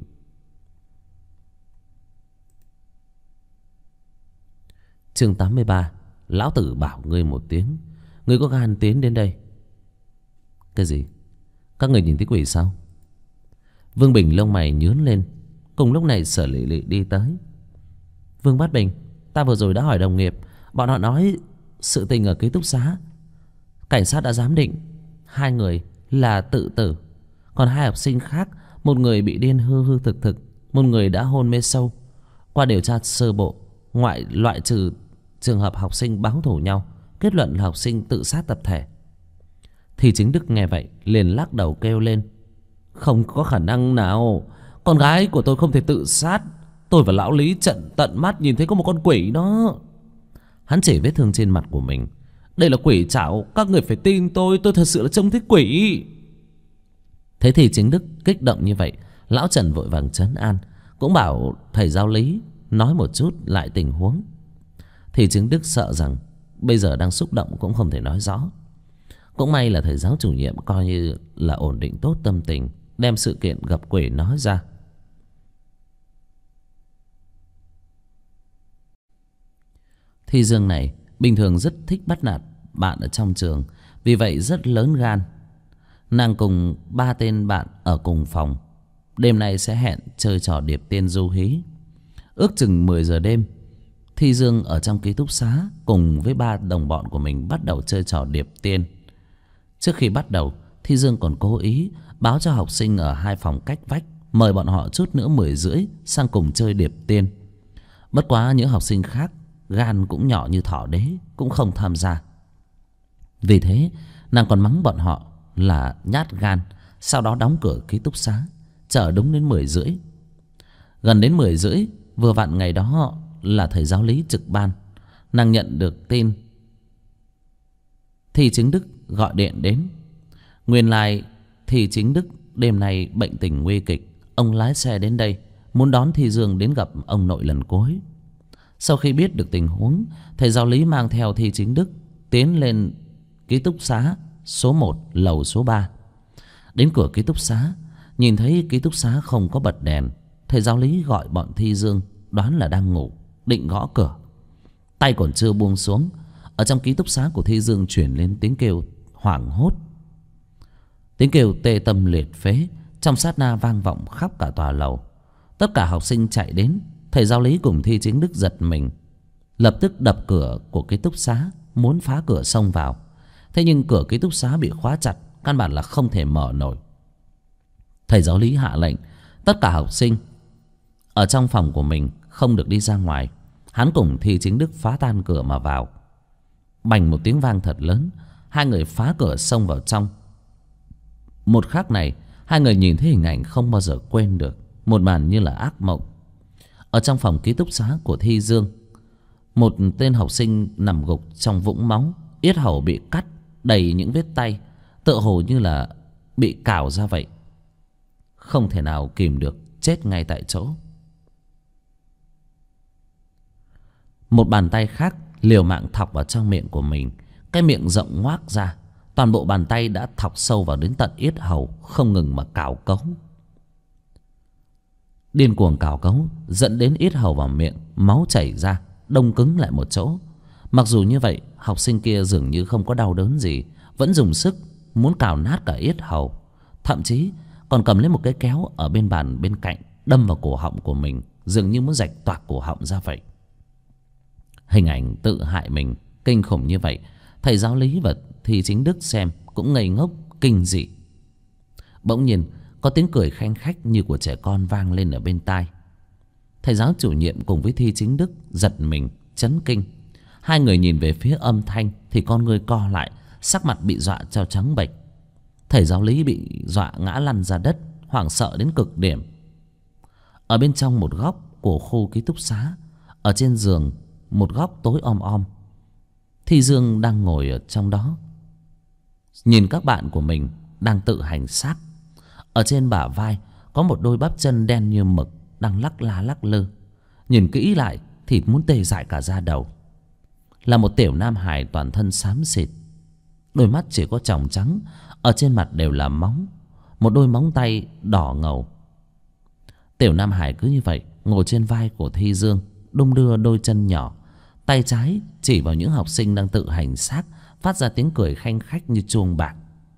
Chương 83. Lão tử bảo ngươi một tiếng, ngươi có gan tiến đến đây. Cái gì? Các người nhìn thấy quỷ sao? Vương Bình lông mày nhướng lên. Cùng lúc này Sở Lệ Lệ đi tới. Vương Bát Bình, ta vừa rồi đã hỏi đồng nghiệp, bọn họ nói sự tình ở ký túc xá, cảnh sát đã giám định 2 người là tự tử, còn 2 học sinh khác, một người bị điên hư thực, một người đã hôn mê sâu. Qua điều tra sơ bộ, loại trừ trường hợp học sinh báo thù nhau, kết luận là học sinh tự sát tập thể. Thì Chính Đức nghe vậy liền lắc đầu kêu lên: không có khả năng nào, con gái của tôi không thể tự sát. Tôi và lão Lý tận mắt nhìn thấy có một con quỷ đó. Hắn chỉ vết thương trên mặt của mình. Đây là quỷ chảo, các người phải tin tôi thật sự là trông thấy quỷ. Thế thì Chính Đức kích động như vậy, Lão Trần vội vàng trấn an, cũng bảo thầy giáo Lý nói một chút lại tình huống. Thì Chính Đức sợ rằng bây giờ đang xúc động cũng không thể nói rõ. Cũng may là thầy giáo chủ nhiệm coi như là ổn định tốt tâm tình, đem sự kiện gặp quỷ nói ra. Thi Dương này bình thường rất thích bắt nạt bạn ở trong trường, vì vậy rất lớn gan. Nàng cùng 3 tên bạn ở cùng phòng, đêm nay sẽ hẹn chơi trò điệp tiên du hí. Ước chừng 10 giờ đêm, Thi Dương ở trong ký túc xá cùng với 3 đồng bọn của mình bắt đầu chơi trò điệp tiên. Trước khi bắt đầu, Thi Dương còn cố ý báo cho học sinh ở 2 phòng cách vách, mời bọn họ chút nữa 10 rưỡi sang cùng chơi điệp tiên. Bất quá những học sinh khác gan cũng nhỏ như thỏ đế, cũng không tham gia. Vì thế nàng còn mắng bọn họ là nhát gan, sau đó đóng cửa ký túc xá, chờ đúng đến 10 rưỡi. Gần đến 10 rưỡi, vừa vặn ngày đó là thầy giáo Lý trực ban, nàng nhận được tin Thi Chính Đức gọi điện đến. Nguyên lai Thi Chính Đức đêm nay bệnh tình nguy kịch, ông lái xe đến đây muốn đón Thi Dương đến gặp ông nội lần cuối. Sau khi biết được tình huống, thầy giáo Lý mang theo Thi Chính Đức tiến lên ký túc xá số 1 lầu số 3. Đến cửa ký túc xá, nhìn thấy ký túc xá không có bật đèn, thầy giáo Lý gọi bọn Thi Dương, đoán là đang ngủ, định gõ cửa. Tay còn chưa buông xuống, ở trong ký túc xá của Thi Dương chuyển lên tiếng kêu hoảng hốt. Tiếng kêu tê tâm liệt phế trong sát na vang vọng khắp cả tòa lầu. Tất cả học sinh chạy đến. Thầy giáo Lý cùng Thi Chính Đức giật mình, lập tức đập cửa của ký túc xá, muốn phá cửa xông vào. Thế nhưng cửa ký túc xá bị khóa chặt, căn bản là không thể mở nổi. Thầy giáo Lý hạ lệnh tất cả học sinh ở trong phòng của mình không được đi ra ngoài. Hắn cùng Thi Chính Đức phá tan cửa mà vào. Bành một tiếng vang thật lớn, 2 người phá cửa xông vào trong. Một khắc này, 2 người nhìn thấy hình ảnh không bao giờ quên được, một màn như là ác mộng. Ở trong phòng ký túc xá của Thi Dương, một tên học sinh nằm gục trong vũng máu, yết hầu bị cắt đầy những vết tay, tựa hồ như là bị cào ra vậy, không thể nào kìm được, chết ngay tại chỗ. Một bàn tay khác liều mạng thọc vào trong miệng của mình. Cái miệng rộng ngoác ra, toàn bộ bàn tay đã thọc sâu vào đến tận yết hầu, không ngừng mà cào cấu. Điên cuồng cào cấu dẫn đến yết hầu vào miệng, máu chảy ra, đông cứng lại một chỗ. Mặc dù như vậy, học sinh kia dường như không có đau đớn gì, vẫn dùng sức muốn cào nát cả yết hầu, thậm chí còn cầm lấy một cái kéo ở bên bàn bên cạnh đâm vào cổ họng của mình, dường như muốn rạch toạc cổ họng ra vậy. Hình ảnh tự hại mình kinh khủng như vậy, thầy giáo lý và Thi Chính Đức xem cũng ngây ngốc kinh dị. Bỗng nhiên có tiếng cười khanh khách như của trẻ con vang lên ở bên tai. Thầy giáo chủ nhiệm cùng với Thi Chính Đức giật mình chấn kinh. Hai người nhìn về phía âm thanh thì con người co lại, sắc mặt bị dọa cho trắng bệch. Thầy giáo lý bị dọa ngã lăn ra đất, hoảng sợ đến cực điểm. Ở bên trong một góc của khu ký túc xá, ở trên giường một góc tối om om, Thi Dương đang ngồi ở trong đó, nhìn các bạn của mình đang tự hành xác. Ở trên bả vai có một đôi bắp chân đen như mực đang lắc la lắc lư. Nhìn kỹ lại thì muốn tê dại cả da đầu. Là một tiểu nam hài toàn thân xám xịt, đôi mắt chỉ có tròng trắng, ở trên mặt đều là móng, một đôi móng tay đỏ ngầu. Tiểu nam hài cứ như vậy ngồi trên vai của Thi Dương, đung đưa đôi chân nhỏ, tay trái chỉ vào những học sinh đang tự hành xác, phát ra tiếng cười khanh khách như chuông bạc.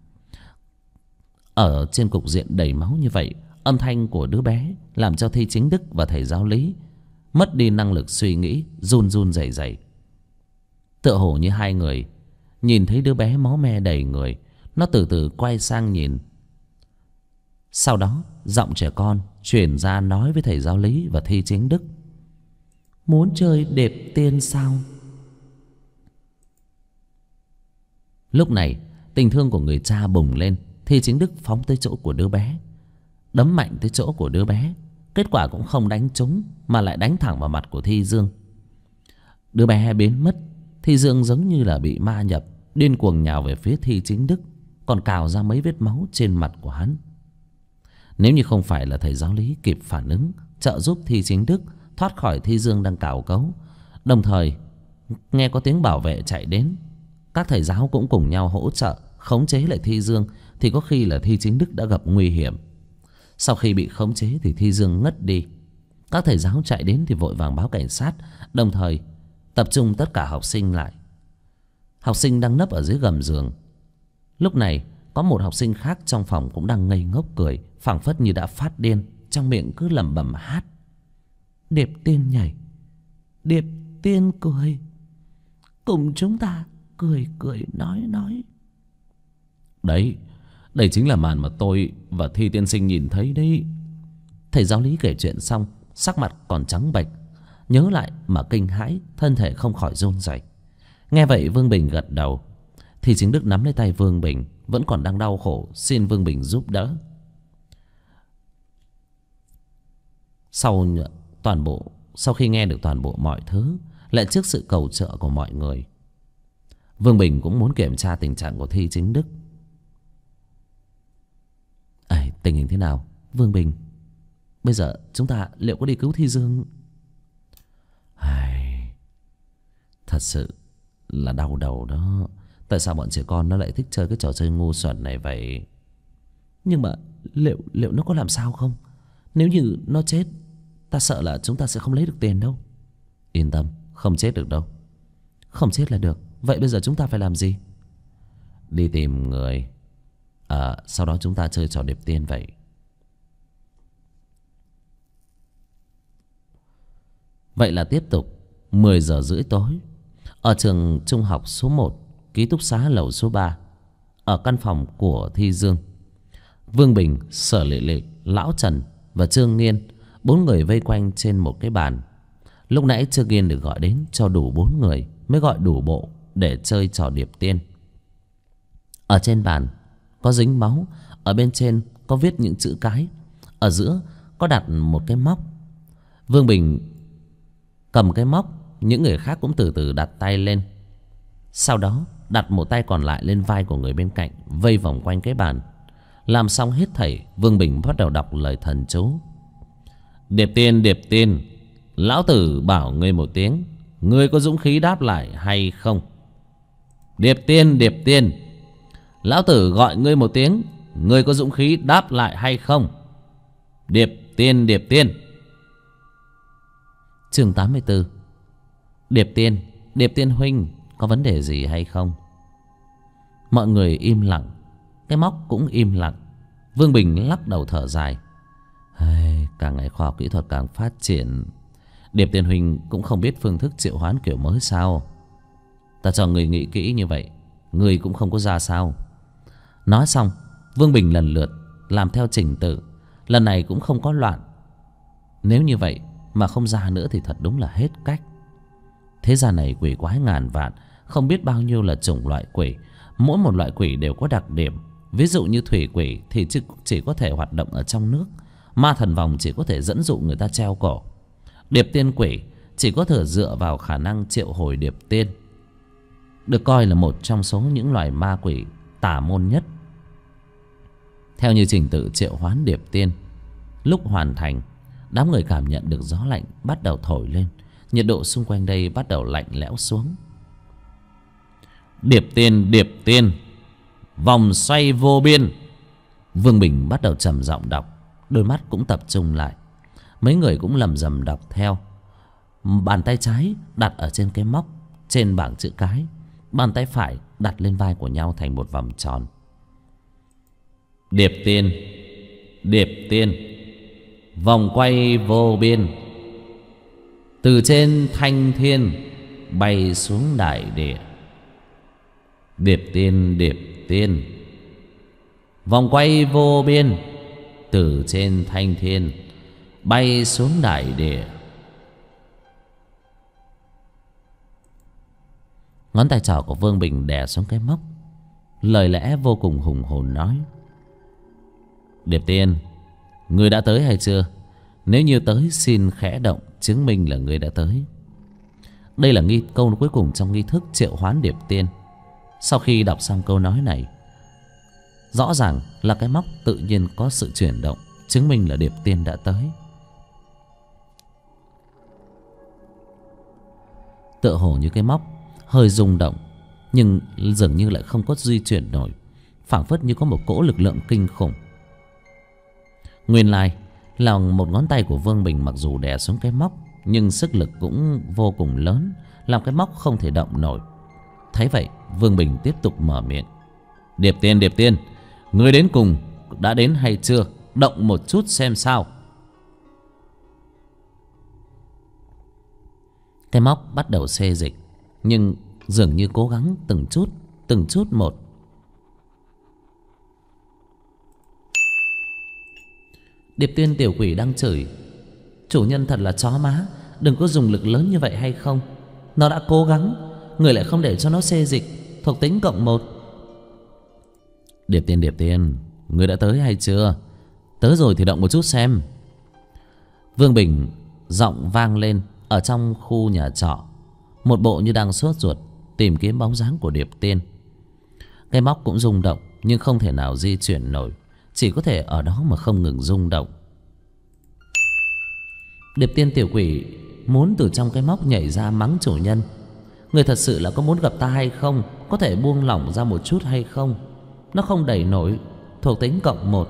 Ở trên cục diện đầy máu như vậy, âm thanh của đứa bé làm cho Thi Chính Đức và thầy giáo lý mất đi năng lực suy nghĩ, run run rẩy rẩy. Tựa hồ như hai người nhìn thấy đứa bé máu me đầy người, nó từ từ quay sang nhìn. Sau đó giọng trẻ con truyền ra nói với thầy giáo lý và Thi Chính Đức: "Muốn chơi đệp tiên sao?" Lúc này tình thương của người cha bùng lên. Thi Chính Đức phóng tới chỗ của đứa bé, đấm mạnh tới chỗ của đứa bé. Kết quả cũng không đánh trúng mà lại đánh thẳng vào mặt của Thi Dương. Đứa bé biến mất. Thi Dương giống như là bị ma nhập, điên cuồng nhào về phía Thi Chính Đức, còn cào ra mấy vết máu trên mặt của hắn. Nếu như không phải là thầy giáo lý kịp phản ứng trợ giúp Thi Chính Đức thoát khỏi Thi Dương đang cào cấu, đồng thời nghe có tiếng bảo vệ chạy đến, các thầy giáo cũng cùng nhau hỗ trợ khống chế lại Thi Dương, thì có khi là Thi Chính Đức đã gặp nguy hiểm. Sau khi bị khống chế thì Thi Dương ngất đi. Các thầy giáo chạy đến thì vội vàng báo cảnh sát, đồng thời tập trung tất cả học sinh lại. Học sinh đang nấp ở dưới gầm giường. Lúc này có một học sinh khác trong phòng cũng đang ngây ngốc cười, phảng phất như đã phát điên, trong miệng cứ lẩm bẩm hát: "Điệp tiên nhảy, điệp tiên cười, cùng chúng ta cười cười nói." Đấy, đây chính là màn mà tôi và Thi tiên sinh nhìn thấy đấy. Thầy giáo lý kể chuyện xong, sắc mặt còn trắng bệch, nhớ lại mà kinh hãi, thân thể không khỏi run rẩy. Nghe vậy Vương Bình gật đầu. Thi Chính Đức nắm lấy tay Vương Bình, vẫn còn đang đau khổ, xin Vương Bình giúp đỡ. Sau khi nghe được toàn bộ mọi thứ, lại trước sự cầu trợ của mọi người, Vương Bình cũng muốn kiểm tra tình trạng của Thi Chính Đức. Tình hình thế nào Vương Bình? Bây giờ chúng ta liệu có đi cứu Thi Dương? Thật sự là đau đầu đó. Tại sao bọn trẻ con nó lại thích chơi cái trò chơi ngu xuẩn này vậy? Nhưng mà liệu nó có làm sao không? Nếu như nó chết, ta sợ là chúng ta sẽ không lấy được tiền đâu. Yên tâm, không chết được đâu. Không chết là được. Vậy bây giờ chúng ta phải làm gì? Đi tìm người, sau đó chúng ta chơi trò điệp tiên vậy. Vậy là tiếp tục 10 giờ rưỡi tối, ở trường trung học số 1, ký túc xá lầu số 3, ở căn phòng của Thi Dương, Vương Bình, Sở Lệ Lệ, Lão Trần và Trương Nghiên, 4 người vây quanh trên một cái bàn. Lúc nãy Trương Nghiên được gọi đến cho đủ 4 người mới gọi đủ bộ để chơi trò điệp tiên. Ở trên bàn có dính máu, ở bên trên có viết những chữ cái, ở giữa có đặt một cái móc. Vương Bình Cầm cái móc, những người khác cũng từ từ đặt tay lên. Sau đó đặt một tay còn lại lên vai của người bên cạnh, vây vòng quanh cái bàn. Làm xong hết thảy, Vương Bình bắt đầu đọc lời thần chú. Điệp tiên, điệp tiên, lão tử bảo ngươi một tiếng, ngươi có dũng khí đáp lại hay không? Điệp tiên, điệp tiên, lão tử gọi ngươi một tiếng, ngươi có dũng khí đáp lại hay không? Điệp tiên, điệp tiên. Chương 84. Điệp tiên huynh, có vấn đề gì hay không? Mọi người im lặng, cái móc cũng im lặng. Vương Bình lắc đầu thở dài. Càng ngày khoa học kỹ thuật càng phát triển, Điệp tiên huynh cũng không biết phương thức triệu hoán kiểu mới sao? Ta cho người nghĩ kỹ như vậy, người cũng không có ra sao? Nói xong, Vương Bình lần lượt làm theo trình tự. Lần này cũng không có loạn. Nếu như vậy mà không ra nữa thì thật đúng là hết cách. Thế gian này quỷ quái ngàn vạn, không biết bao nhiêu là chủng loại quỷ. Mỗi một loại quỷ đều có đặc điểm. Ví dụ như thủy quỷ thì chỉ có thể hoạt động ở trong nước. Ma thần vòng chỉ có thể dẫn dụ người ta treo cổ. Điệp tiên quỷ chỉ có thể dựa vào khả năng triệu hồi điệp tiên, được coi là một trong số những loài ma quỷ tà môn nhất. Theo như trình tự triệu hoán điệp tiên, lúc hoàn thành, đám người cảm nhận được gió lạnh bắt đầu thổi lên. Nhiệt độ xung quanh đây bắt đầu lạnh lẽo xuống. Điệp tiên, điệp tiên, vòng xoay vô biên. Vương Bình bắt đầu trầm giọng đọc, đôi mắt cũng tập trung lại. Mấy người cũng lầm rầm đọc theo. Bàn tay trái đặt ở trên cái móc trên bảng chữ cái, bàn tay phải đặt lên vai của nhau thành một vòng tròn. Điệp tiên, điệp tiên, vòng quay vô biên, từ trên thanh thiên bay xuống đại địa. Điệp tiên, điệp tiên, vòng quay vô biên, từ trên thanh thiên bay xuống đại địa. Ngón tay trỏ của Vương Bình đè xuống cái móc, lời lẽ vô cùng hùng hồn nói. Điệp tiên, ngươi đã tới hay chưa? Nếu như tới, xin khẽ động chứng minh là ngươi đã tới. Đây là câu cuối cùng trong nghi thức triệu hoán điệp tiên. Sau khi đọc xong câu nói này, rõ ràng là cái móc tự nhiên có sự chuyển động, chứng minh là điệp tiên đã tới. Tựa hồ như cái móc hơi rung động, nhưng dường như lại không có di chuyển nổi, phảng phất như có một cỗ lực lượng kinh khủng. Nguyên lai là một ngón tay của Vương Bình mặc dù đè xuống cái móc, nhưng sức lực cũng vô cùng lớn, làm cái móc không thể động nổi. Thấy vậy, Vương Bình tiếp tục mở miệng. Điệp tiên, điệp tiên, ngươi đến cùng đã đến hay chưa? Động một chút xem sao. Cái móc bắt đầu xê dịch, nhưng dường như cố gắng từng chút một. Điệp tiên tiểu quỷ đang chửi: chủ nhân thật là chó má, đừng có dùng lực lớn như vậy hay không? Nó đã cố gắng, người lại không để cho nó xê dịch, thuộc tính +1. Điệp tiên, người đã tới hay chưa? Tới rồi thì động một chút xem. Vương Bình giọng vang lên ở trong khu nhà trọ, một bộ như đang sốt ruột tìm kiếm bóng dáng của điệp tiên. Cái móc cũng rung động, nhưng không thể nào di chuyển nổi, chỉ có thể ở đó mà không ngừng rung động. Điệp tiên tiểu quỷ muốn từ trong cái móc nhảy ra mắng chủ nhân: người thật sự là có muốn gặp ta hay không? Có thể buông lỏng ra một chút hay không? Nó không đẩy nổi, thuộc tính +1.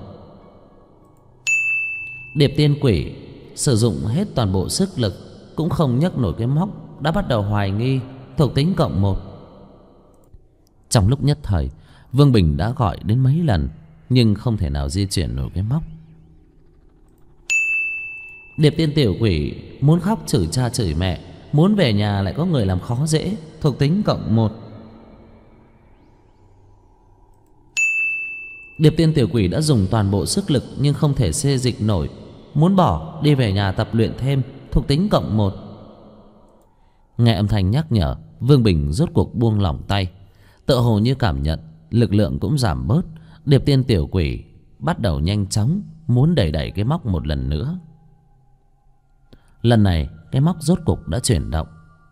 Điệp tiên quỷ sử dụng hết toàn bộ sức lực cũng không nhấc nổi cái móc, đã bắt đầu hoài nghi, thuộc tính +1. Trong lúc nhất thời, Vương Bình đã gọi đến mấy lần nhưng không thể nào di chuyển nổi cái móc. Điệp tiên tiểu quỷ muốn khóc chửi cha chửi mẹ, muốn về nhà lại có người làm khó dễ, thuộc tính +1. Điệp tiên tiểu quỷ đã dùng toàn bộ sức lực nhưng không thể xê dịch nổi, muốn bỏ đi về nhà tập luyện thêm, thuộc tính +1. Nghe âm thanh nhắc nhở, Vương Bình rốt cuộc buông lỏng tay, tựa hồ như cảm nhận lực lượng cũng giảm bớt. Điệp tiên tiểu quỷ bắt đầu nhanh chóng muốn đẩy cái móc một lần nữa. Lần này cái móc rốt cục đã chuyển động.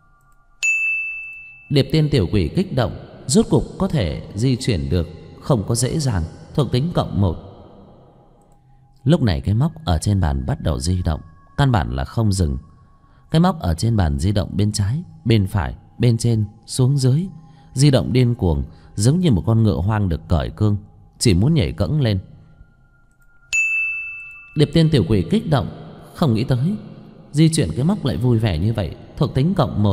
Điệp tiên tiểu quỷ kích động, rốt cục có thể di chuyển được, không có dễ dàng, thuộc tính +1. Lúc này cái móc ở trên bàn bắt đầu di động, căn bản là không dừng. Cái móc ở trên bàn di động bên trái, bên phải, bên trên, xuống dưới, di động điên cuồng, giống như một con ngựa hoang được cởi cương, chỉ muốn nhảy cẫng lên. Điệp tiên tiểu quỷ kích động, không nghĩ tới di chuyển cái móc lại vui vẻ như vậy, thuộc tính +1.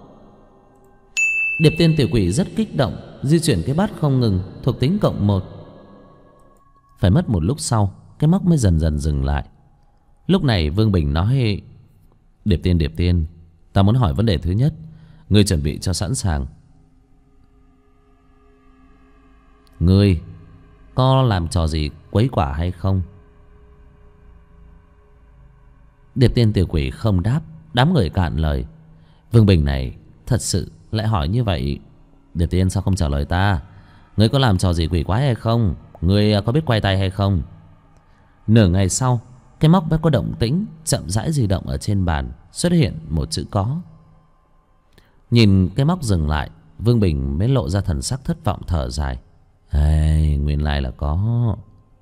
Điệp tiên tiểu quỷ rất kích động, di chuyển cái bát không ngừng, thuộc tính +1. Phải mất một lúc sau, cái móc mới dần dần dừng lại. Lúc này Vương Bình nói: Điệp tiên, ta muốn hỏi vấn đề thứ nhất, ngươi chuẩn bị cho sẵn sàng. Ngươi có làm trò gì quấy quả hay không? Điệp tiên tiểu quỷ không đáp, đám người cạn lời. Vương Bình này thật sự lại hỏi như vậy. Điệp tiên sao không trả lời ta? Ngươi có làm trò gì quỷ quái hay không? Ngươi có biết quay tay hay không? Nửa ngày sau, cái móc mới có động tĩnh, chậm rãi di động ở trên bàn, xuất hiện một chữ có. Nhìn cái móc dừng lại, Vương Bình mới lộ ra thần sắc thất vọng thở dài. Nguyên lai là có.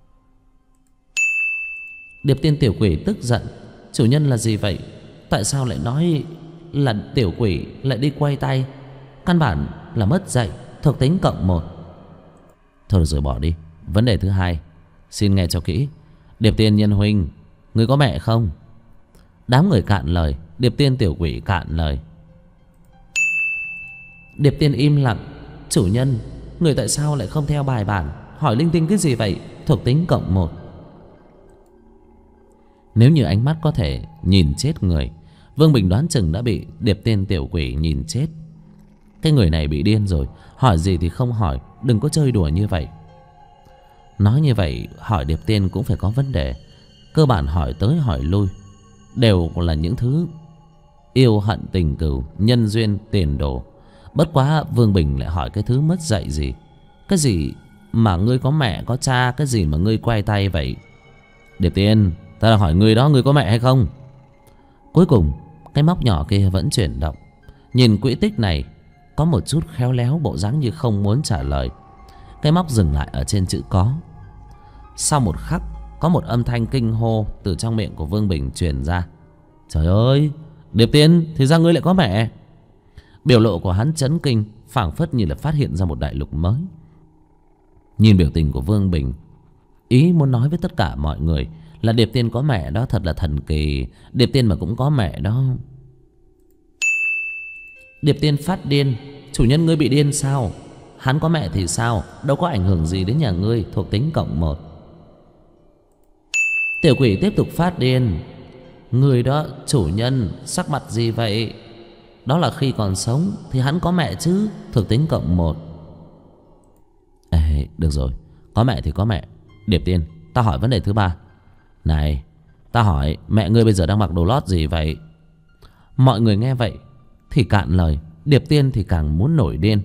Điệp tiên tiểu quỷ tức giận: chủ nhân là gì vậy? Tại sao lại nói là tiểu quỷ lại đi quay tay? Căn bản là mất dạy, thuộc tính +1. Thôi được rồi, bỏ đi. Vấn đề thứ hai, xin nghe cho kỹ. Điệp tiên nhân huynh, ngươi có mẹ không? Đám người cạn lời, điệp tiên tiểu quỷ cạn lời. Điệp tiên im lặng: chủ nhân, người tại sao lại không theo bài bản, hỏi linh tinh cái gì vậy? Thuộc tính +1. Nếu như ánh mắt có thể nhìn chết người, Vương Bình đoán chừng đã bị điệp tiên tiểu quỷ nhìn chết. Cái người này bị điên rồi, hỏi gì thì không hỏi, đừng có chơi đùa như vậy. Nói như vậy, hỏi điệp tiên cũng phải có vấn đề. Cơ bản hỏi tới hỏi lui đều là những thứ yêu hận tình cừu, nhân duyên tiền đồ. Bất quá Vương Bình lại hỏi cái thứ mất dạy gì. Cái gì mà ngươi có mẹ có cha, cái gì mà ngươi quay tay vậy? Điệp tiên, ta đang hỏi ngươi đó, ngươi có mẹ hay không? Cuối cùng cái móc nhỏ kia vẫn chuyển động. Nhìn quỹ tích này có một chút khéo léo, bộ dáng như không muốn trả lời. Cái móc dừng lại ở trên chữ có. Sau một khắc, có một âm thanh kinh hô từ trong miệng của Vương Bình truyền ra: trời ơi, Điệp tiên, thì ra ngươi lại có mẹ. Biểu lộ của hắn chấn kinh, phảng phất như là phát hiện ra một đại lục mới. Nhìn biểu tình của Vương Bình, ý muốn nói với tất cả mọi người là điệp tiên có mẹ đó thật là thần kỳ. Điệp tiên mà cũng có mẹ đó. Điệp tiên phát điên: chủ nhân ngươi bị điên sao? Hắn có mẹ thì sao? Đâu có ảnh hưởng gì đến nhà ngươi, thuộc tính +1. Tiểu quỷ tiếp tục phát điên: người đó, chủ nhân, sắc mặt gì vậy? Đó là khi còn sống thì hắn có mẹ chứ, thuộc tính +1. Được rồi, có mẹ thì có mẹ. Điệp tiên, ta hỏi vấn đề thứ ba. Này, ta hỏi mẹ ngươi bây giờ đang mặc đồ lót gì vậy? Mọi người nghe vậy thì cạn lời. Điệp tiên thì càng muốn nổi điên.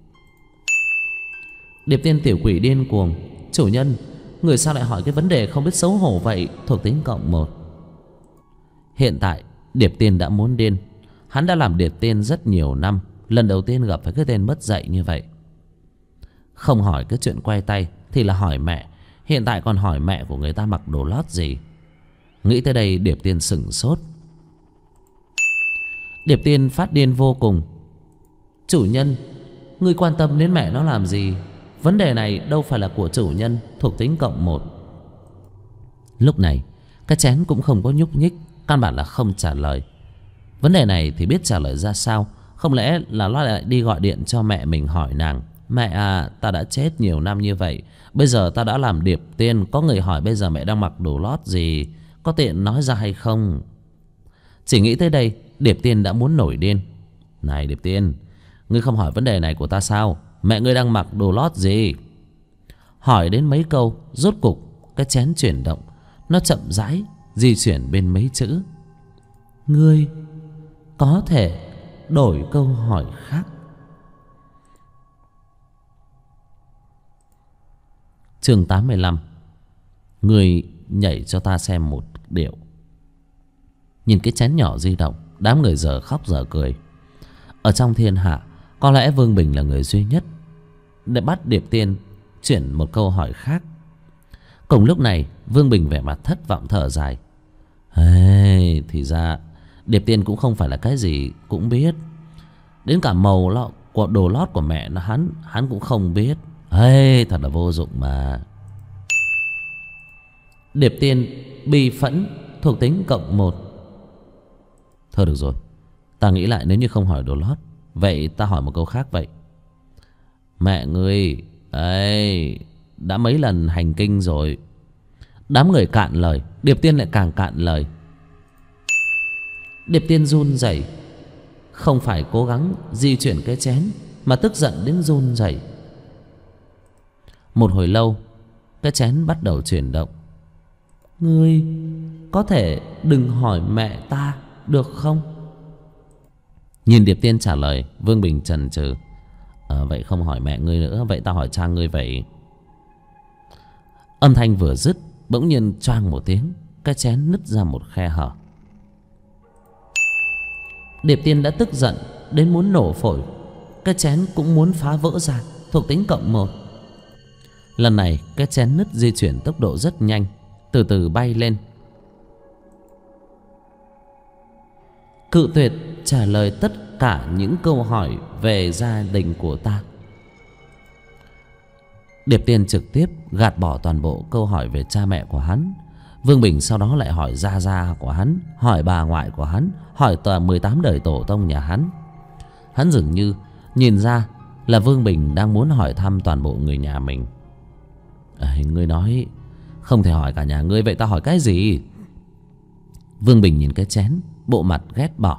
Điệp tiên tiểu quỷ điên cuồng: chủ nhân, người sao lại hỏi cái vấn đề không biết xấu hổ vậy, thuộc tính +1. Hiện tại điệp tiên đã muốn điên. Hắn đã làm điệp tiên rất nhiều năm, lần đầu tiên gặp phải cái tên mất dạy như vậy. Không hỏi cái chuyện quay tay thì là hỏi mẹ. Hiện tại còn hỏi mẹ của người ta mặc đồ lót gì. Nghĩ tới đây điệp tiên sửng sốt. Điệp tiên phát điên vô cùng: chủ nhân, ngươi quan tâm đến mẹ nó làm gì? Vấn đề này đâu phải là của chủ nhân, thuộc tính +1. Lúc này cái chén cũng không có nhúc nhích, căn bản là không trả lời. Vấn đề này thì biết trả lời ra sao? Không lẽ là nó lại đi gọi điện cho mẹ mình hỏi nàng: mẹ à, ta đã chết nhiều năm như vậy, bây giờ ta đã làm điệp tiên, có người hỏi bây giờ mẹ đang mặc đồ lót gì, có tiện nói ra hay không? Chỉ nghĩ tới đây, điệp tiên đã muốn nổi điên. Này điệp tiên, ngươi không hỏi vấn đề này của ta sao? Mẹ ngươi đang mặc đồ lót gì? Hỏi đến mấy câu, rốt cục cái chén chuyển động. Nó chậm rãi di chuyển bên mấy chữ: ngươi có thể đổi câu hỏi khác. Chương 85. Ngươi nhảy cho ta xem một điệu. Nhìn cái chén nhỏ di động, Đám người giờ khóc giờ cười. Ở trong thiên hạ có lẽ Vương Bình là người duy nhất để bắt Điệp Tiên chuyển một câu hỏi khác. Cùng lúc này Vương Bình vẻ mặt thất vọng thở dài. Thì ra Điệp Tiên cũng không phải là cái gì cũng biết. Đến cả màu của đồ lót của mẹ nó hắn cũng không biết. Thật là vô dụng mà. Điệp Tiên bi phẫn, thuộc tính +1. Thôi được rồi, ta nghĩ lại, nếu như không hỏi đồ lót, vậy ta hỏi một câu khác vậy. Mẹ ngươi đã mấy lần hành kinh rồi. Đám người cạn lời. Điệp Tiên lại càng cạn lời. Điệp Tiên run rẩy, không phải cố gắng di chuyển cái chén, mà tức giận đến run rẩy. Một hồi lâu, cái chén bắt đầu chuyển động. Ngươi có thể đừng hỏi mẹ ta được không? Nhìn Điệp Tiên trả lời, Vương Bình chần chừ. Vậy không hỏi mẹ ngươi nữa, vậy ta hỏi cha ngươi vậy. Âm thanh vừa dứt, bỗng nhiên choang một tiếng, cái chén nứt ra một khe hở. Điệp Tiên đã tức giận đến muốn nổ phổi. Cái chén cũng muốn phá vỡ ra, thuộc tính +1. Lần này cái chén nứt di chuyển tốc độ rất nhanh, từ từ bay lên. Cự tuyệt trả lời tất cả những câu hỏi về gia đình của ta. Điệp Tiên trực tiếp gạt bỏ toàn bộ câu hỏi về cha mẹ của hắn. Vương Bình sau đó lại hỏi gia gia của hắn, hỏi bà ngoại của hắn, hỏi toàn 18 đời tổ tông nhà hắn. Hắn dường như nhìn ra là Vương Bình đang muốn hỏi thăm toàn bộ người nhà mình. Ngươi nói không thể hỏi cả nhà ngươi, vậy ta hỏi cái gì? Vương Bình nhìn cái chén, bộ mặt ghét bỏ.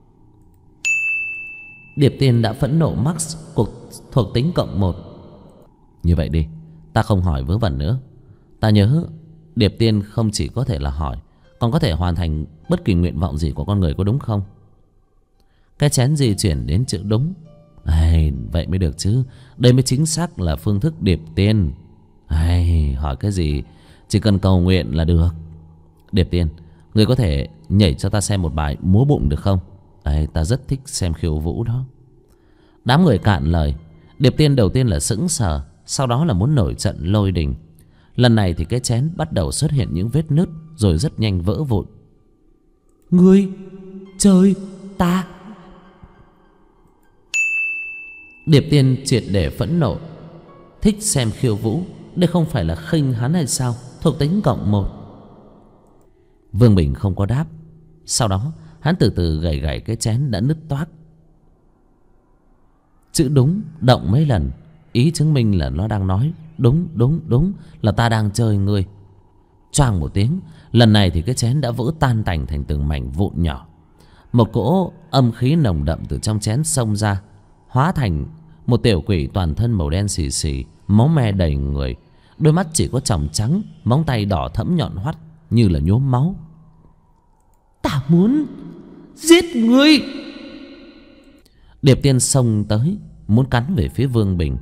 Điệp Tiên đã phẫn nộ max thuộc tính +1. Như vậy đi, ta không hỏi vớ vẩn nữa. Ta nhớ Điệp Tiên không chỉ có thể là hỏi, còn có thể hoàn thành bất kỳ nguyện vọng gì của con người, có đúng không? Cái chén di chuyển đến chữ đúng. Vậy mới được chứ. Đây mới chính xác là phương thức Điệp Tiên. Hỏi cái gì chỉ cần cầu nguyện là được. Điệp Tiên, người có thể nhảy cho ta xem một bài múa bụng được không? Ta rất thích xem khiêu vũ đó. Đám người cạn lời. Điệp Tiên đầu tiên là sững sờ, sau đó là muốn nổi trận lôi đình. Lần này thì cái chén bắt đầu xuất hiện những vết nứt, rồi rất nhanh vỡ vụn. Ngươi chơi ta? Điệp Tiên triệt để phẫn nộ. Thích xem khiêu vũ, đây không phải là khinh hắn hay sao? Thuộc tính +1. Vương Bình không có đáp. Sau đó hắn từ từ gảy gảy cái chén đã nứt toác. Chữ đúng động mấy lần, ý chứng minh là nó đang nói đúng, đúng, đúng, là ta đang chơi ngươi. Choang một tiếng, lần này thì cái chén đã vỡ tan tành thành từng mảnh vụn nhỏ. Một cỗ âm khí nồng đậm từ trong chén xông ra, hóa thành một tiểu quỷ toàn thân màu đen xì xì, máu me đầy người. Đôi mắt chỉ có tròng trắng, móng tay đỏ thẫm nhọn hoắt như là nhuốm máu. Ta muốn giết ngươi! Điệp Tiên xông tới, muốn cắn về phía Vương Bình.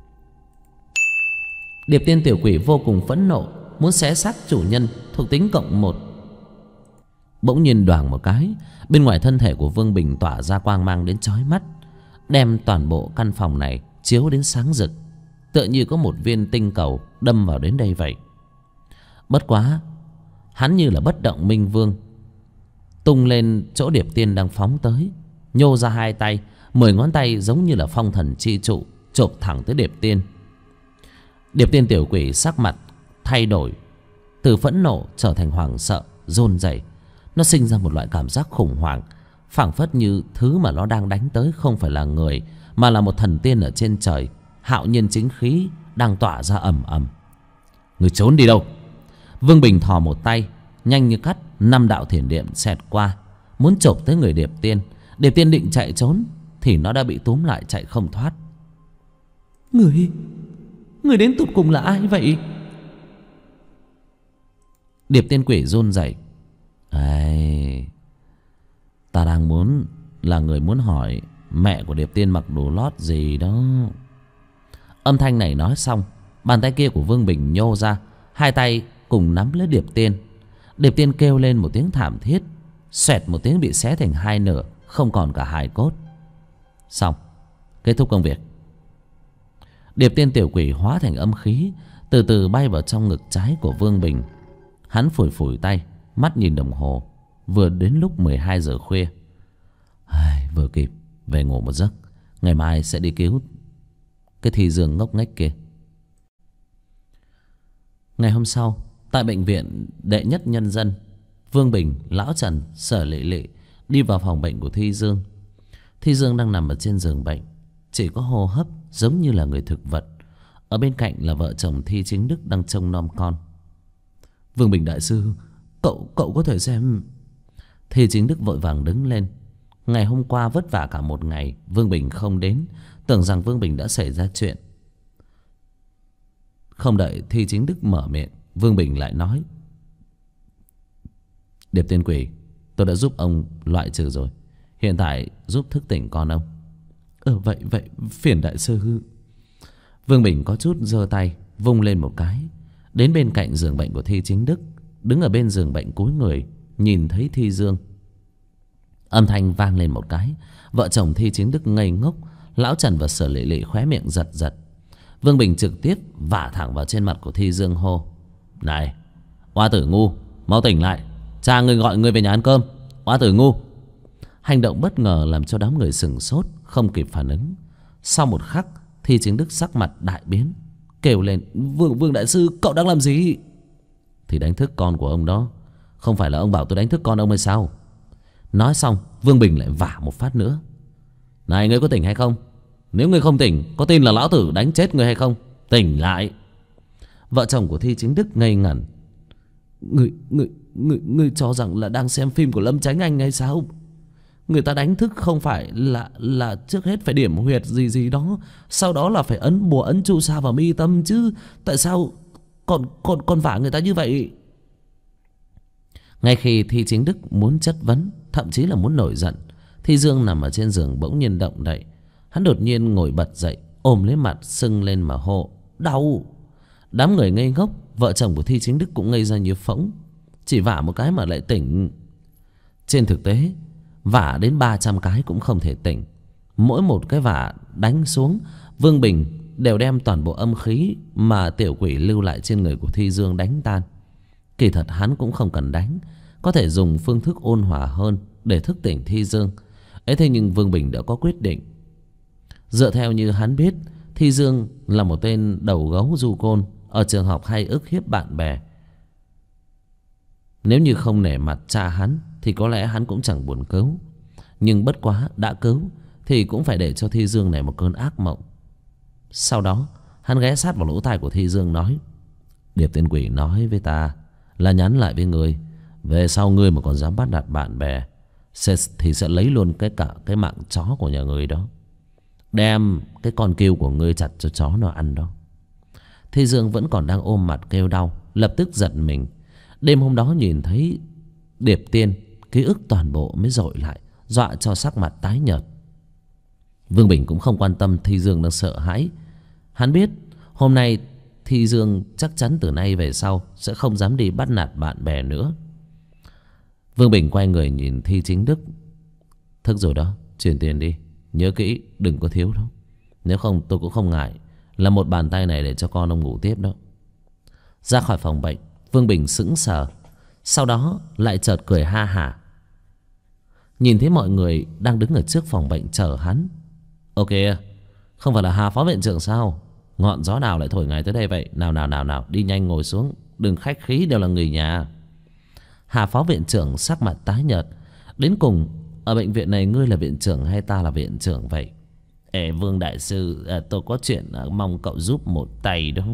Điệp Tiên tiểu quỷ vô cùng phẫn nộ, muốn xé xác chủ nhân, thuộc tính +1. Bỗng nhiên đoàng một cái, bên ngoài thân thể của Vương Bình tỏa ra quang mang đến chói mắt, đem toàn bộ căn phòng này chiếu đến sáng rực, tựa như có một viên tinh cầu đâm vào đến đây vậy. Bất quá hắn như là bất động minh vương, tung lên chỗ Điệp Tiên đang phóng tới, nhô ra hai tay, 10 ngón tay giống như là phong thần chi trụ, chộp thẳng tới Điệp Tiên. Điệp Tiên tiểu quỷ sắc mặt thay đổi, từ phẫn nộ trở thành hoảng sợ, run rẩy. Nó sinh ra một loại cảm giác khủng hoảng, phảng phất như thứ mà nó đang đánh tới không phải là người, mà là một thần tiên ở trên trời, hạo nhiên chính khí đang tỏa ra ầm ầm. Người trốn đi đâu? Vương Bình thò một tay, nhanh như cắt, 5 đạo thiểm điện xẹt qua, muốn chộp tới người Điệp Tiên. Điệp Tiên định chạy trốn thì nó đã bị túm lại, chạy không thoát. Người đến tụt cùng là ai vậy? Điệp Tiên quỷ run rẩy. Ta đang muốn là người muốn hỏi mẹ của Điệp Tiên mặc đồ lót gì đó. Âm thanh này nói xong, bàn tay kia của Vương Bình nhô ra, hai tay cùng nắm lấy Điệp Tiên. Điệp Tiên kêu lên một tiếng thảm thiết, xoẹt một tiếng bị xé thành hai nửa, không còn cả hài cốt. Xong, kết thúc công việc. Điệp tiên tiểu quỷ hóa thành âm khí, từ từ bay vào trong ngực trái của Vương Bình. Hắn phủi phủi tay, mắt nhìn đồng hồ. Vừa đến lúc 12 giờ khuya. Vừa kịp về ngủ một giấc. Ngày mai sẽ đi cứu cái Thi Dương ngốc nghếch kia. Ngày hôm sau, tại bệnh viện đệ nhất nhân dân, Vương Bình, Lão Trần, Sở Lệ Lệ đi vào phòng bệnh của Thi Dương. Thi Dương đang nằm ở trên giường bệnh, chỉ có hô hấp giống như là người thực vật. Ở bên cạnh là vợ chồng Thi Chính Đức đang trông nom con. Vương Bình đại sư, cậu có thể xem. Thi Chính Đức vội vàng đứng lên. Ngày hôm qua vất vả cả một ngày, Vương Bình không đến, tưởng rằng Vương Bình đã xảy ra chuyện. Không đợi Thi Chính Đức mở miệng, Vương Bình lại nói: Điệp tiên quỷ, tôi đã giúp ông loại trừ rồi, hiện tại giúp thức tỉnh con ông. Vậy phiền đại sư. Vương Bình có chút giơ tay vung lên một cái, đến bên cạnh giường bệnh của Thi Chính Đức, đứng ở bên giường bệnh cúi người nhìn thấy Thi Dương. Âm thanh vang lên một cái, vợ chồng Thi Chính Đức ngây ngốc. Lão Trần và Sở Lệ Lệ khóe miệng giật giật. Vương Bình trực tiếp vả thẳng vào trên mặt của Thi Dương hô: Này, oa tử ngu, mau tỉnh lại, cha ngươi gọi ngươi về nhà ăn cơm. Oa tử ngu. Hành động bất ngờ làm cho đám người sửng sốt, không kịp phản ứng. Sau một khắc, Thi Chính Đức sắc mặt đại biến, kêu lên: Vương đại sư, cậu đang làm gì? Thì đánh thức con của ông đó. Không phải là ông bảo tôi đánh thức con ông hay sao? Nói xong, Vương Bình lại vả một phát nữa. Này, ngươi có tỉnh hay không? Nếu ngươi không tỉnh, có tin là lão tử đánh chết ngươi hay không? Tỉnh lại. Vợ chồng của Thi Chính Đức ngây ngẩn. Ngươi cho rằng là đang xem phim của Lâm Chánh Anh hay sao? Người ta đánh thức không phải là trước hết phải điểm huyệt gì đó, sau đó là phải ấn bùa ấn chu sa vào mi tâm chứ. Tại sao còn vả người ta như vậy? Ngay khi Thi Chính Đức muốn chất vấn, thậm chí là muốn nổi giận, Thi Dương nằm ở trên giường bỗng nhiên động đậy. Hắn đột nhiên ngồi bật dậy, ôm lấy mặt sưng lên mà hô: Đau! Đám người ngây ngốc, vợ chồng của Thi Chính Đức cũng ngây ra như phỗng. Chỉ vả một cái mà lại tỉnh. Trên thực tế, vả đến 300 cái cũng không thể tỉnh. Mỗi một cái vả đánh xuống, Vương Bình đều đem toàn bộ âm khí mà tiểu quỷ lưu lại trên người của Thi Dương đánh tan. Kỳ thật hắn cũng không cần đánh, có thể dùng phương thức ôn hòa hơn để thức tỉnh Thi Dương. Ấy thế nhưng Vương Bình đã có quyết định. Dựa theo như hắn biết, Thi Dương là một tên đầu gấu du côn, ở trường học hay ức hiếp bạn bè. Nếu như không nể mặt cha hắn thì có lẽ hắn cũng chẳng buồn cứu. Nhưng bất quá đã cứu thì cũng phải để cho Thi Dương này một cơn ác mộng. Sau đó hắn ghé sát vào lỗ tai của Thi Dương nói: Điệp tiên quỷ nói với ta là nhắn lại với ngươi, về sau ngươi mà còn dám bắt nạt bạn bè thì sẽ lấy luôn cái mạng chó của nhà ngươi đó, đem cái con kêu của ngươi chặt cho chó nó ăn đó. Thi Dương vẫn còn đang ôm mặt kêu đau, lập tức giật mình. Đêm hôm đó nhìn thấy Điệp tiên, ký ức toàn bộ mới dội lại, dọa cho sắc mặt tái nhợt. Vương Bình cũng không quan tâm Thi Dương đang sợ hãi. Hắn biết hôm nay Thi Dương chắc chắn từ nay về sau sẽ không dám đi bắt nạt bạn bè nữa. Vương Bình quay người nhìn Thi Chính Đức: Thức rồi đó, chuyển tiền đi, nhớ kỹ đừng có thiếu đâu. Nếu không tôi cũng không ngại là một bàn tay này để cho con ông ngủ tiếp đó. Ra khỏi phòng bệnh, Vương Bình sững sờ, sau đó lại chợt cười ha hả. Nhìn thấy mọi người đang đứng ở trước phòng bệnh chờ hắn. Ok, không phải là Hà phó viện trưởng sao? Ngọn gió nào lại thổi ngài tới đây vậy? Nào, đi nhanh ngồi xuống, đừng khách khí, đều là người nhà. Hà phó viện trưởng sắc mặt tái nhợt. Đến cùng ở bệnh viện này ngươi là viện trưởng hay ta là viện trưởng vậy? Vương đại sư, tôi có chuyện mong cậu giúp một tay đó.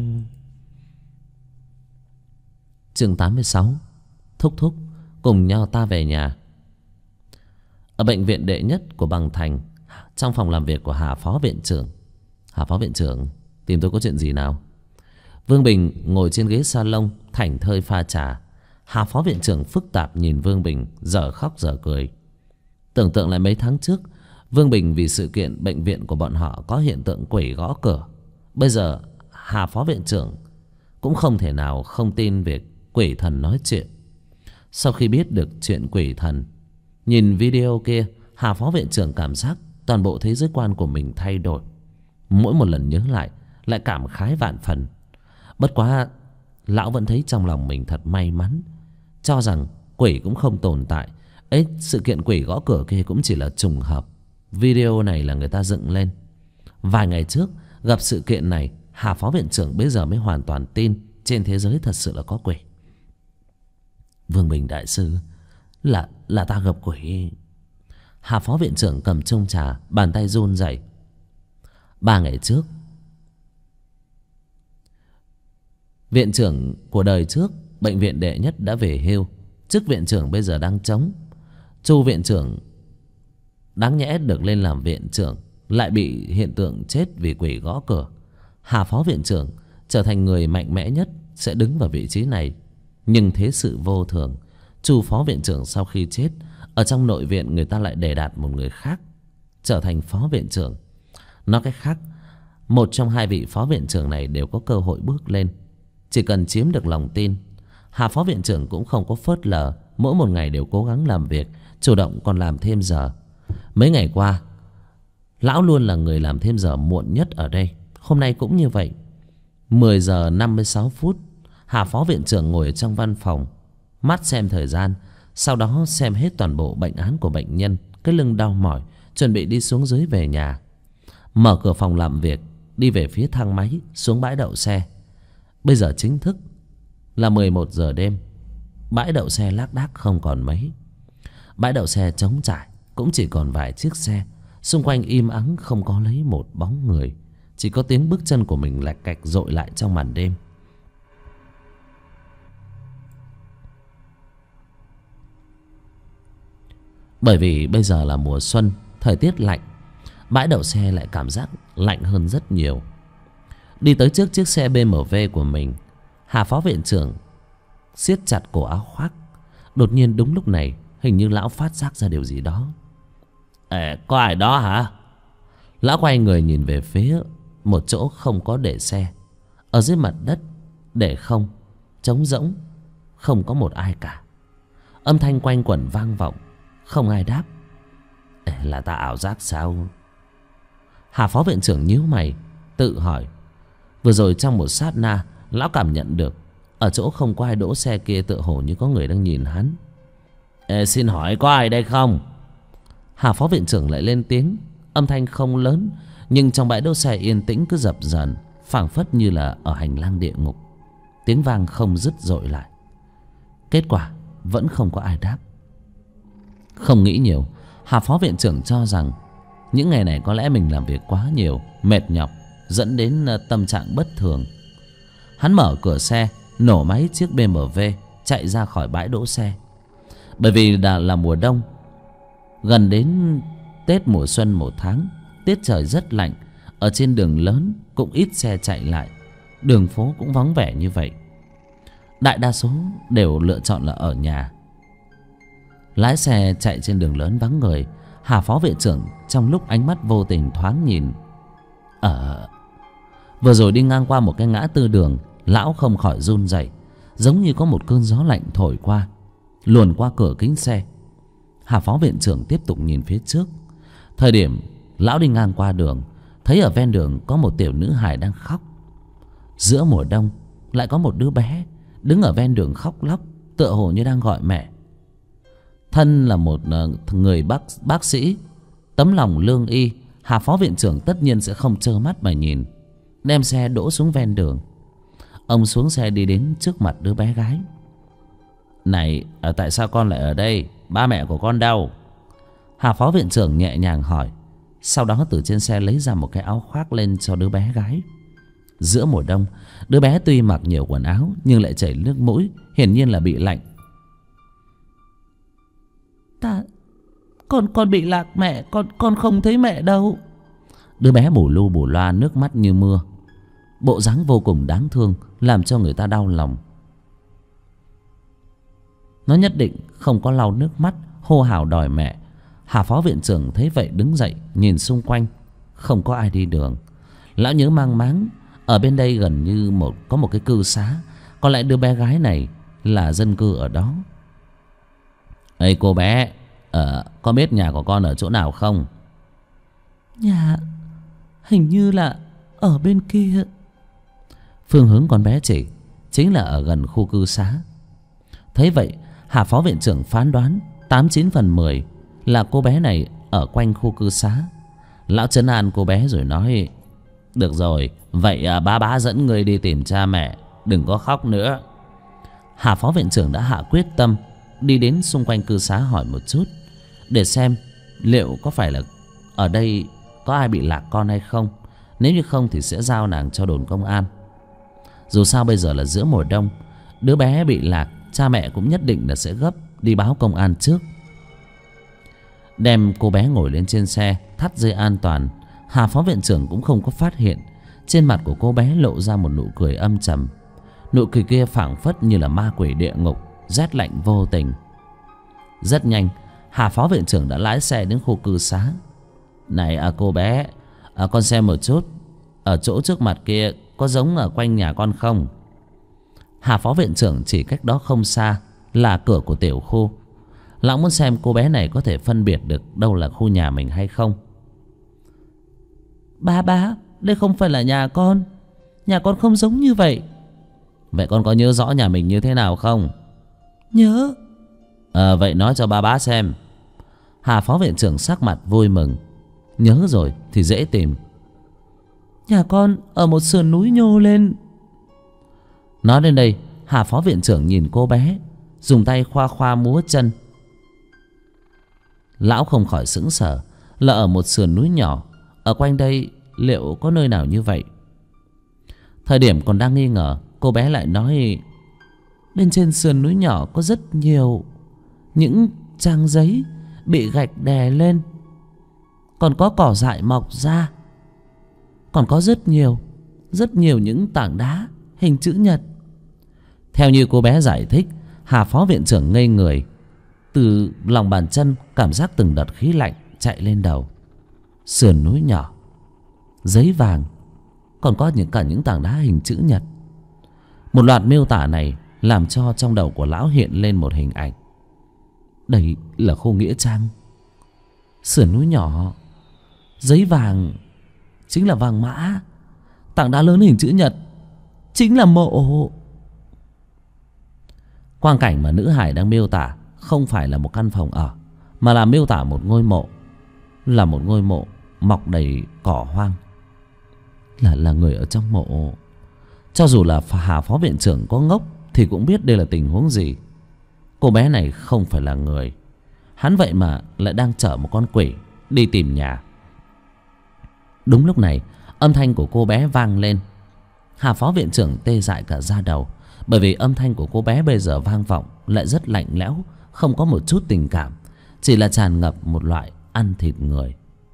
Chương 86. Thúc cùng nhau ta về nhà. Ở bệnh viện đệ nhất của Bằng Thành, trong phòng làm việc của Hà phó viện trưởng. Hà phó viện trưởng, tìm tôi có chuyện gì nào? Vương Bình ngồi trên ghế salon thảnh thơi pha trà. Hà phó viện trưởng phức tạp nhìn Vương Bình, giờ khóc giờ cười. Tưởng tượng lại mấy tháng trước, Vương Bình vì sự kiện bệnh viện của bọn họ có hiện tượng quỷ gõ cửa. Bây giờ Hà phó viện trưởng cũng không thể nào không tin việc quỷ thần nói chuyện. Sau khi biết được chuyện quỷ thần, Vương Bình cũng không quan tâm. Sau khi biết được chuyện quỷ thần, Nhìn video kia, Hà phó viện trưởng cảm giác toàn bộ thế giới quan của mình thay đổi. Mỗi một lần nhớ lại cảm khái vạn phần. Bất quá lão vẫn thấy trong lòng mình thật may mắn, cho rằng quỷ cũng không tồn tại. Ấy, sự kiện quỷ gõ cửa kia cũng chỉ là trùng hợp. Video này là người ta dựng lên. Vài ngày trước gặp sự kiện này, Hà phó viện trưởng bây giờ mới hoàn toàn tin trên thế giới thật sự là có quỷ. Vương Bình đại sư, là ta gặp quỷ. Hà phó viện trưởng cầm chung trà, bàn tay run rẩy. 3 ngày trước, viện trưởng của đời trước bệnh viện đệ nhất đã về hưu, chức viện trưởng bây giờ đang trống. Chu viện trưởng đáng nhẽ được lên làm viện trưởng, lại bị hiện tượng chết vì quỷ gõ cửa. Hà phó viện trưởng trở thành người mạnh mẽ nhất sẽ đứng vào vị trí này. Nhưng thế sự vô thường, Chu phó viện trưởng sau khi chết, ở trong nội viện người ta lại đề đạt một người khác trở thành phó viện trưởng. Nói cách khác, một trong hai vị phó viện trưởng này đều có cơ hội bước lên, chỉ cần chiếm được lòng tin. Hà phó viện trưởng cũng không có phớt lờ, mỗi một ngày đều cố gắng làm việc, chủ động còn làm thêm giờ. Mấy ngày qua, lão luôn là người làm thêm giờ muộn nhất ở đây. Hôm nay cũng như vậy. 10 giờ 56 phút, Hà phó viện trưởng ngồi ở trong văn phòng, mắt xem thời gian, sau đó xem hết toàn bộ bệnh án của bệnh nhân. Cái lưng đau mỏi, chuẩn bị đi xuống dưới về nhà. Mở cửa phòng làm việc, đi về phía thang máy, xuống bãi đậu xe. Bây giờ chính thức là 11 giờ đêm. Bãi đậu xe lác đác không còn mấy. Bãi đậu xe trống trải, cũng chỉ còn vài chiếc xe. Xung quanh im ắng không có lấy một bóng người, chỉ có tiếng bước chân của mình lạch cạch dội lại trong màn đêm. Bởi vì bây giờ là mùa xuân, thời tiết lạnh, bãi đậu xe lại cảm giác lạnh hơn rất nhiều. Đi tới trước chiếc xe BMW của mình, Hà phó viện trưởng siết chặt cổ áo khoác. Đột nhiên đúng lúc này, hình như lão phát giác ra điều gì đó. Có ai đó hả? Lão quay người nhìn về phía một chỗ không có để xe. Ở dưới mặt đất để không, trống rỗng, không có một ai cả. Âm thanh quanh quẩn vang vọng, không ai đáp. Là ta ảo giác sao? Hà phó viện trưởng nhíu mày, tự hỏi. Vừa rồi trong một sát na, lão cảm nhận được ở chỗ không có ai đỗ xe kia tựa hồ như có người đang nhìn hắn. Xin hỏi có ai đây không? Hà phó viện trưởng lại lên tiếng. Âm thanh không lớn, nhưng trong bãi đỗ xe yên tĩnh cứ dập dờn, phảng phất như là ở hành lang địa ngục. Tiếng vang không dứt dội lại. Kết quả vẫn không có ai đáp. Không nghĩ nhiều, Hà phó viện trưởng cho rằng những ngày này có lẽ mình làm việc quá nhiều, mệt nhọc, dẫn đến tâm trạng bất thường. Hắn mở cửa xe, nổ máy chiếc BMW, chạy ra khỏi bãi đỗ xe. Bởi vì đã là mùa đông, gần đến Tết mùa xuân 1 tháng, tiết trời rất lạnh. Ở trên đường lớn cũng ít xe chạy lại, đường phố cũng vắng vẻ như vậy. Đại đa số đều lựa chọn là ở nhà. Lái xe chạy trên đường lớn vắng người, Hà phó viện trưởng trong lúc ánh mắt vô tình thoáng nhìn. Vừa rồi đi ngang qua một cái ngã tư đường, lão không khỏi run rẩy, giống như có một cơn gió lạnh thổi qua, luồn qua cửa kính xe. Hà phó viện trưởng tiếp tục nhìn phía trước. Thời điểm lão đi ngang qua đường, thấy ở ven đường có một tiểu nữ hài đang khóc. Giữa mùa đông lại có một đứa bé đứng ở ven đường khóc lóc, tựa hồ như đang gọi mẹ. Thân là một người bác sĩ tấm lòng lương y, Hà phó viện trưởng tất nhiên sẽ không trơ mắt mà nhìn, đem xe đỗ xuống ven đường. Ông xuống xe đi đến trước mặt đứa bé gái. Này, tại sao con lại ở đây? Ba mẹ của con đâu? Hà phó viện trưởng nhẹ nhàng hỏi. Sau đó từ trên xe lấy ra một cái áo khoác lên cho đứa bé gái. Giữa mùa đông, đứa bé tuy mặc nhiều quần áo nhưng lại chảy nước mũi, hiển nhiên là bị lạnh. Con bị lạc mẹ, con không thấy mẹ đâu. Đứa bé bù lu bù loa, nước mắt như mưa, bộ dáng vô cùng đáng thương, làm cho người ta đau lòng. Nó nhất định không có lau nước mắt, hô hào đòi mẹ. Hà phó viện trưởng thấy vậy đứng dậy, nhìn xung quanh, không có ai đi đường. Lão nhớ mang máng, ở bên đây gần như có một cái cư xá, có lẽ đứa bé gái này là dân cư ở đó. Ê cô bé, Có biết nhà của con ở chỗ nào không? Nhà hình như là ở bên kia. Phương hướng con bé chỉ chính là ở gần khu cư xá. Thấy vậy, Hà phó viện trưởng phán đoán 89/10 là cô bé này ở quanh khu cư xá. Lão trấn an cô bé rồi nói: được rồi, vậy bá dẫn người đi tìm cha mẹ, đừng có khóc nữa. Hà phó viện trưởng đã hạ quyết tâm đi đến xung quanh cư xá hỏi một chút, để xem liệu có phải là ở đây có ai bị lạc con hay không. Nếu như không thì sẽ giao nàng cho đồn công an. Dù sao bây giờ là giữa mùa đông, đứa bé bị lạc, cha mẹ cũng nhất định là sẽ gấp đi báo công an trước. Đem cô bé ngồi lên trên xe, thắt dây an toàn. Hà phó viện trưởng cũng không có phát hiện trên mặt của cô bé lộ ra một nụ cười âm trầm. Nụ cười kia phảng phất như là ma quỷ địa ngục, rét lạnh vô tình. Rất nhanh, Hà phó viện trưởng đã lái xe đến khu cư xá. Này cô bé, con xem một chút, ở chỗ trước mặt kia có giống ở quanh nhà con không? Hà phó viện trưởng chỉ cách đó không xa là cửa của tiểu khu. Lão muốn xem cô bé này có thể phân biệt được đâu là khu nhà mình hay không. Bá, đây không phải là nhà con. Nhà con không giống như vậy. Vậy con có nhớ rõ nhà mình như thế nào không? Nhớ. Vậy nói cho bá xem. Hà phó viện trưởng sắc mặt vui mừng. Nhớ rồi thì dễ tìm. Nhà con ở một sườn núi nhô lên. Nói đến đây, Hà phó viện trưởng nhìn cô bé, dùng tay khoa khoa múa chân. Lão không khỏi sững sờ, là ở một sườn núi nhỏ. Ở quanh đây liệu có nơi nào như vậy? Thời điểm còn đang nghi ngờ, cô bé lại nói: bên trên sườn núi nhỏ có rất nhiều những trang giấy bị gạch đè lên, còn có cỏ dại mọc ra, còn có rất nhiều những tảng đá hình chữ nhật. Theo như cô bé giải thích, Hà phó viện trưởng ngây người. Từ lòng bàn chân cảm giác từng đợt khí lạnh chạy lên đầu. Sườn núi nhỏ, giấy vàng, còn có cả những tảng đá hình chữ nhật. Một loạt miêu tả này làm cho trong đầu của lão hiện lên một hình ảnh. Đây là khu nghĩa trang. Sườn núi nhỏ, giấy vàng chính là vàng mã, tảng đá lớn hình chữ nhật chính là mộ. Quang cảnh mà nữ hải đang miêu tả không phải là một căn phòng ở, mà là miêu tả một ngôi mộ. Là một ngôi mộ mọc đầy cỏ hoang. Là người ở trong mộ. Cho dù là Hà phó viện trưởng có ngốc thì cũng biết đây là tình huống gì. Cô bé này không phải là người. Hắn vậy mà lại đang chở một con quỷ đi tìm nhà. Đúng lúc này, âm thanh của cô bé vang lên. Hà phó viện trưởng tê dại cả da đầu, bởi vì âm thanh của cô bé bây giờ vang vọng lại rất lạnh lẽo, không có một chút tình cảm, chỉ là tràn ngập một loại ăn thịt người.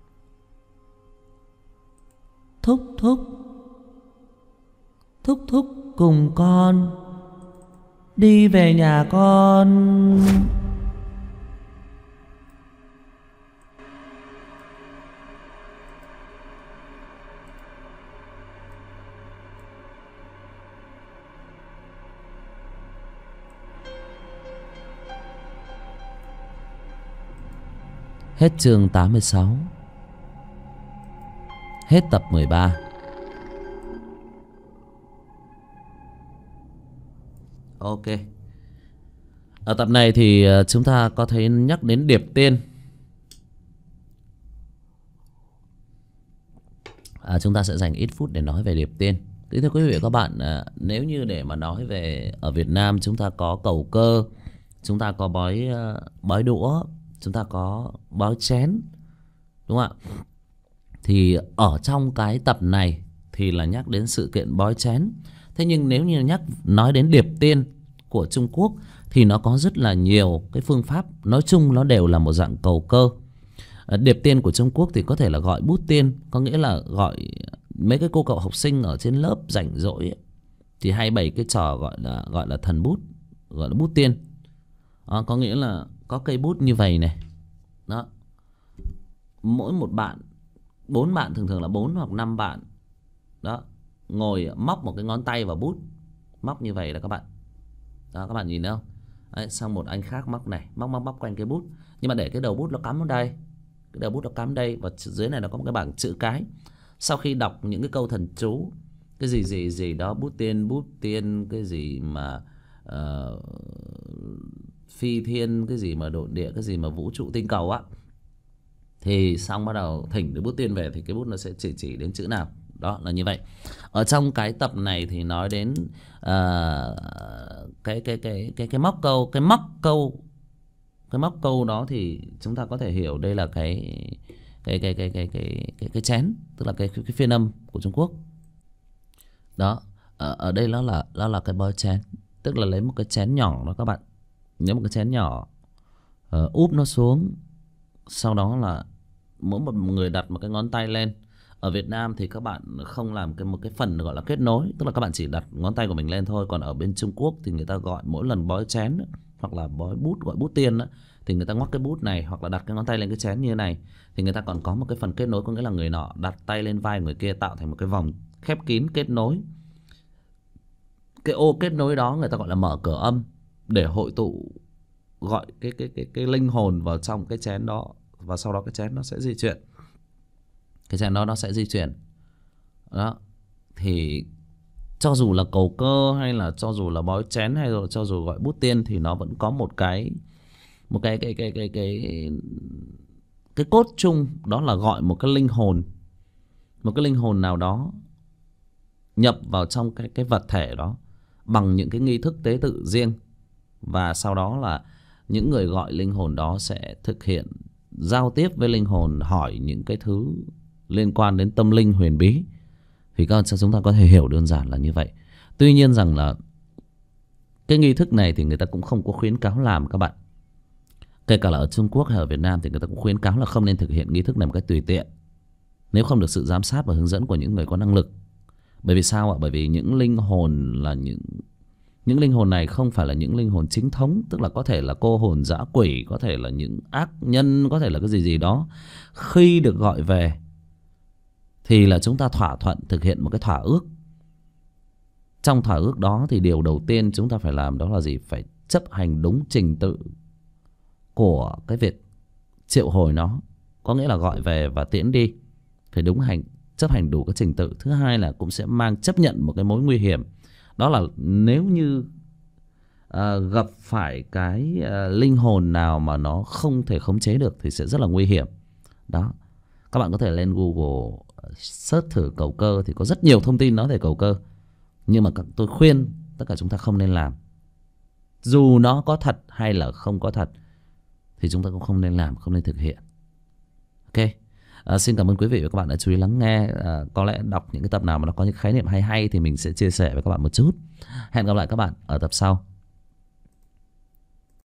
Thúc cùng con đi về nhà con. Hết chương 86. Hết tập 13. Ok. Ở tập này thì chúng ta có thấy nhắc đến Điệp Tiên. Chúng ta sẽ dành ít phút để nói về Điệp Tiên. Thưa quý vị và các bạn, nếu như để mà nói về ở Việt Nam, chúng ta có cầu cơ, chúng ta có bói đũa, chúng ta có bói chén, đúng không ạ? Thì ở trong cái tập này thì là nhắc đến sự kiện bói chén. Thế nhưng nếu như nói đến Điệp Tiên của Trung Quốc thì nó có rất là nhiều cái phương pháp. Nói chung nó đều là một dạng cầu cơ. Điệp Tiên của Trung Quốc thì có thể là gọi bút tiên, có nghĩa là gọi mấy cái cô cậu học sinh ở trên lớp rảnh rỗi ấy, thì hay bày cái trò gọi là thần bút, gọi là bút tiên. Có nghĩa là có cây bút như vậy này. Đó. Mỗi một bạn, 4 bạn, thường thường là 4 hoặc 5 bạn. Đó, ngồi móc một cái ngón tay vào bút, móc như vậy là các bạn. Đó, các bạn nhìn thấy không? Đấy, xong một anh khác móc này, móc quanh cái bút, nhưng mà để cái đầu bút nó cắm ở đây, cái đầu bút nó cắm đây, và dưới này nó có một cái bảng chữ cái. Sau khi đọc những cái câu thần chú, cái gì đó, bút tiên cái gì mà phi thiên, cái gì mà độn địa, cái gì mà vũ trụ tinh cầu á, thì xong bắt đầu thỉnh được bút tiên về thì cái bút nó sẽ chỉ đến chữ nào. Đó là như vậy. Ở trong cái tập này thì nói đến cái móc câu đó, thì chúng ta có thể hiểu đây là cái chén, tức là cái phiên âm của Trung Quốc. Đó, ở đây nó là cái bói chén, tức là lấy một cái chén nhỏ đó các bạn, nhớ một cái chén nhỏ, úp nó xuống, sau đó là mỗi một người đặt một cái ngón tay lên. Ở Việt Nam thì các bạn không làm một cái phần gọi là kết nối, tức là các bạn chỉ đặt ngón tay của mình lên thôi. Còn ở bên Trung Quốc thì người ta gọi mỗi lần bói chén hoặc là bói bút, gọi bút tiên đó, thì người ta ngoắc cái bút này hoặc là đặt cái ngón tay lên cái chén như thế này, thì người ta còn có một cái phần kết nối, có nghĩa là người nọ đặt tay lên vai người kia tạo thành một cái vòng khép kín kết nối. Cái ô kết nối đó người ta gọi là mở cửa âm, để hội tụ gọi cái linh hồn vào trong cái chén đó, và sau đó cái chén nó sẽ di chuyển. Cái chén đó nó sẽ di chuyển. Đó. Thì cho dù là cầu cơ, hay là cho dù là bói chén, hay là cho dù gọi bút tiên, thì nó vẫn có một cái cốt chung, đó là gọi một cái linh hồn, một cái linh hồn nào đó nhập vào trong cái vật thể đó bằng những cái nghi thức tế tự riêng. Và sau đó là những người gọi linh hồn đó sẽ thực hiện giao tiếp với linh hồn, hỏi những cái thứ liên quan đến tâm linh huyền bí. Thì chúng ta có thể hiểu đơn giản là như vậy. Tuy nhiên rằng là cái nghi thức này thì người ta cũng không có khuyến cáo làm các bạn. Kể cả là ở Trung Quốc hay ở Việt Nam thì người ta cũng khuyến cáo là không nên thực hiện nghi thức này một cách tùy tiện, nếu không được sự giám sát và hướng dẫn của những người có năng lực. Bởi vì sao ạ? Bởi vì những linh hồn là những linh hồn này không phải là những linh hồn chính thống, tức là có thể là cô hồn dã quỷ, có thể là những ác nhân, có thể là cái gì đó. Khi được gọi về thì là chúng ta thỏa thuận thực hiện một cái thỏa ước. Trong thỏa ước đó thì điều đầu tiên chúng ta phải làm đó là gì? Phải chấp hành đúng trình tự của cái việc triệu hồi nó, có nghĩa là gọi về và tiễn đi, phải chấp hành đủ cái trình tự. Thứ hai là cũng sẽ chấp nhận một cái mối nguy hiểm, đó là nếu như gặp phải cái linh hồn nào mà nó không thể khống chế được thì sẽ rất là nguy hiểm. Đó, các bạn có thể lên Google search thử cầu cơ, thì có rất nhiều thông tin nói về cầu cơ. Nhưng mà tôi khuyên tất cả chúng ta không nên làm. Dù nó có thật hay là không có thật thì chúng ta cũng không nên làm, không nên thực hiện. Ok. Xin cảm ơn quý vị và các bạn đã chú ý lắng nghe. Có lẽ đọc những cái tập nào mà nó có những khái niệm hay thì mình sẽ chia sẻ với các bạn một chút. Hẹn gặp lại các bạn ở tập sau.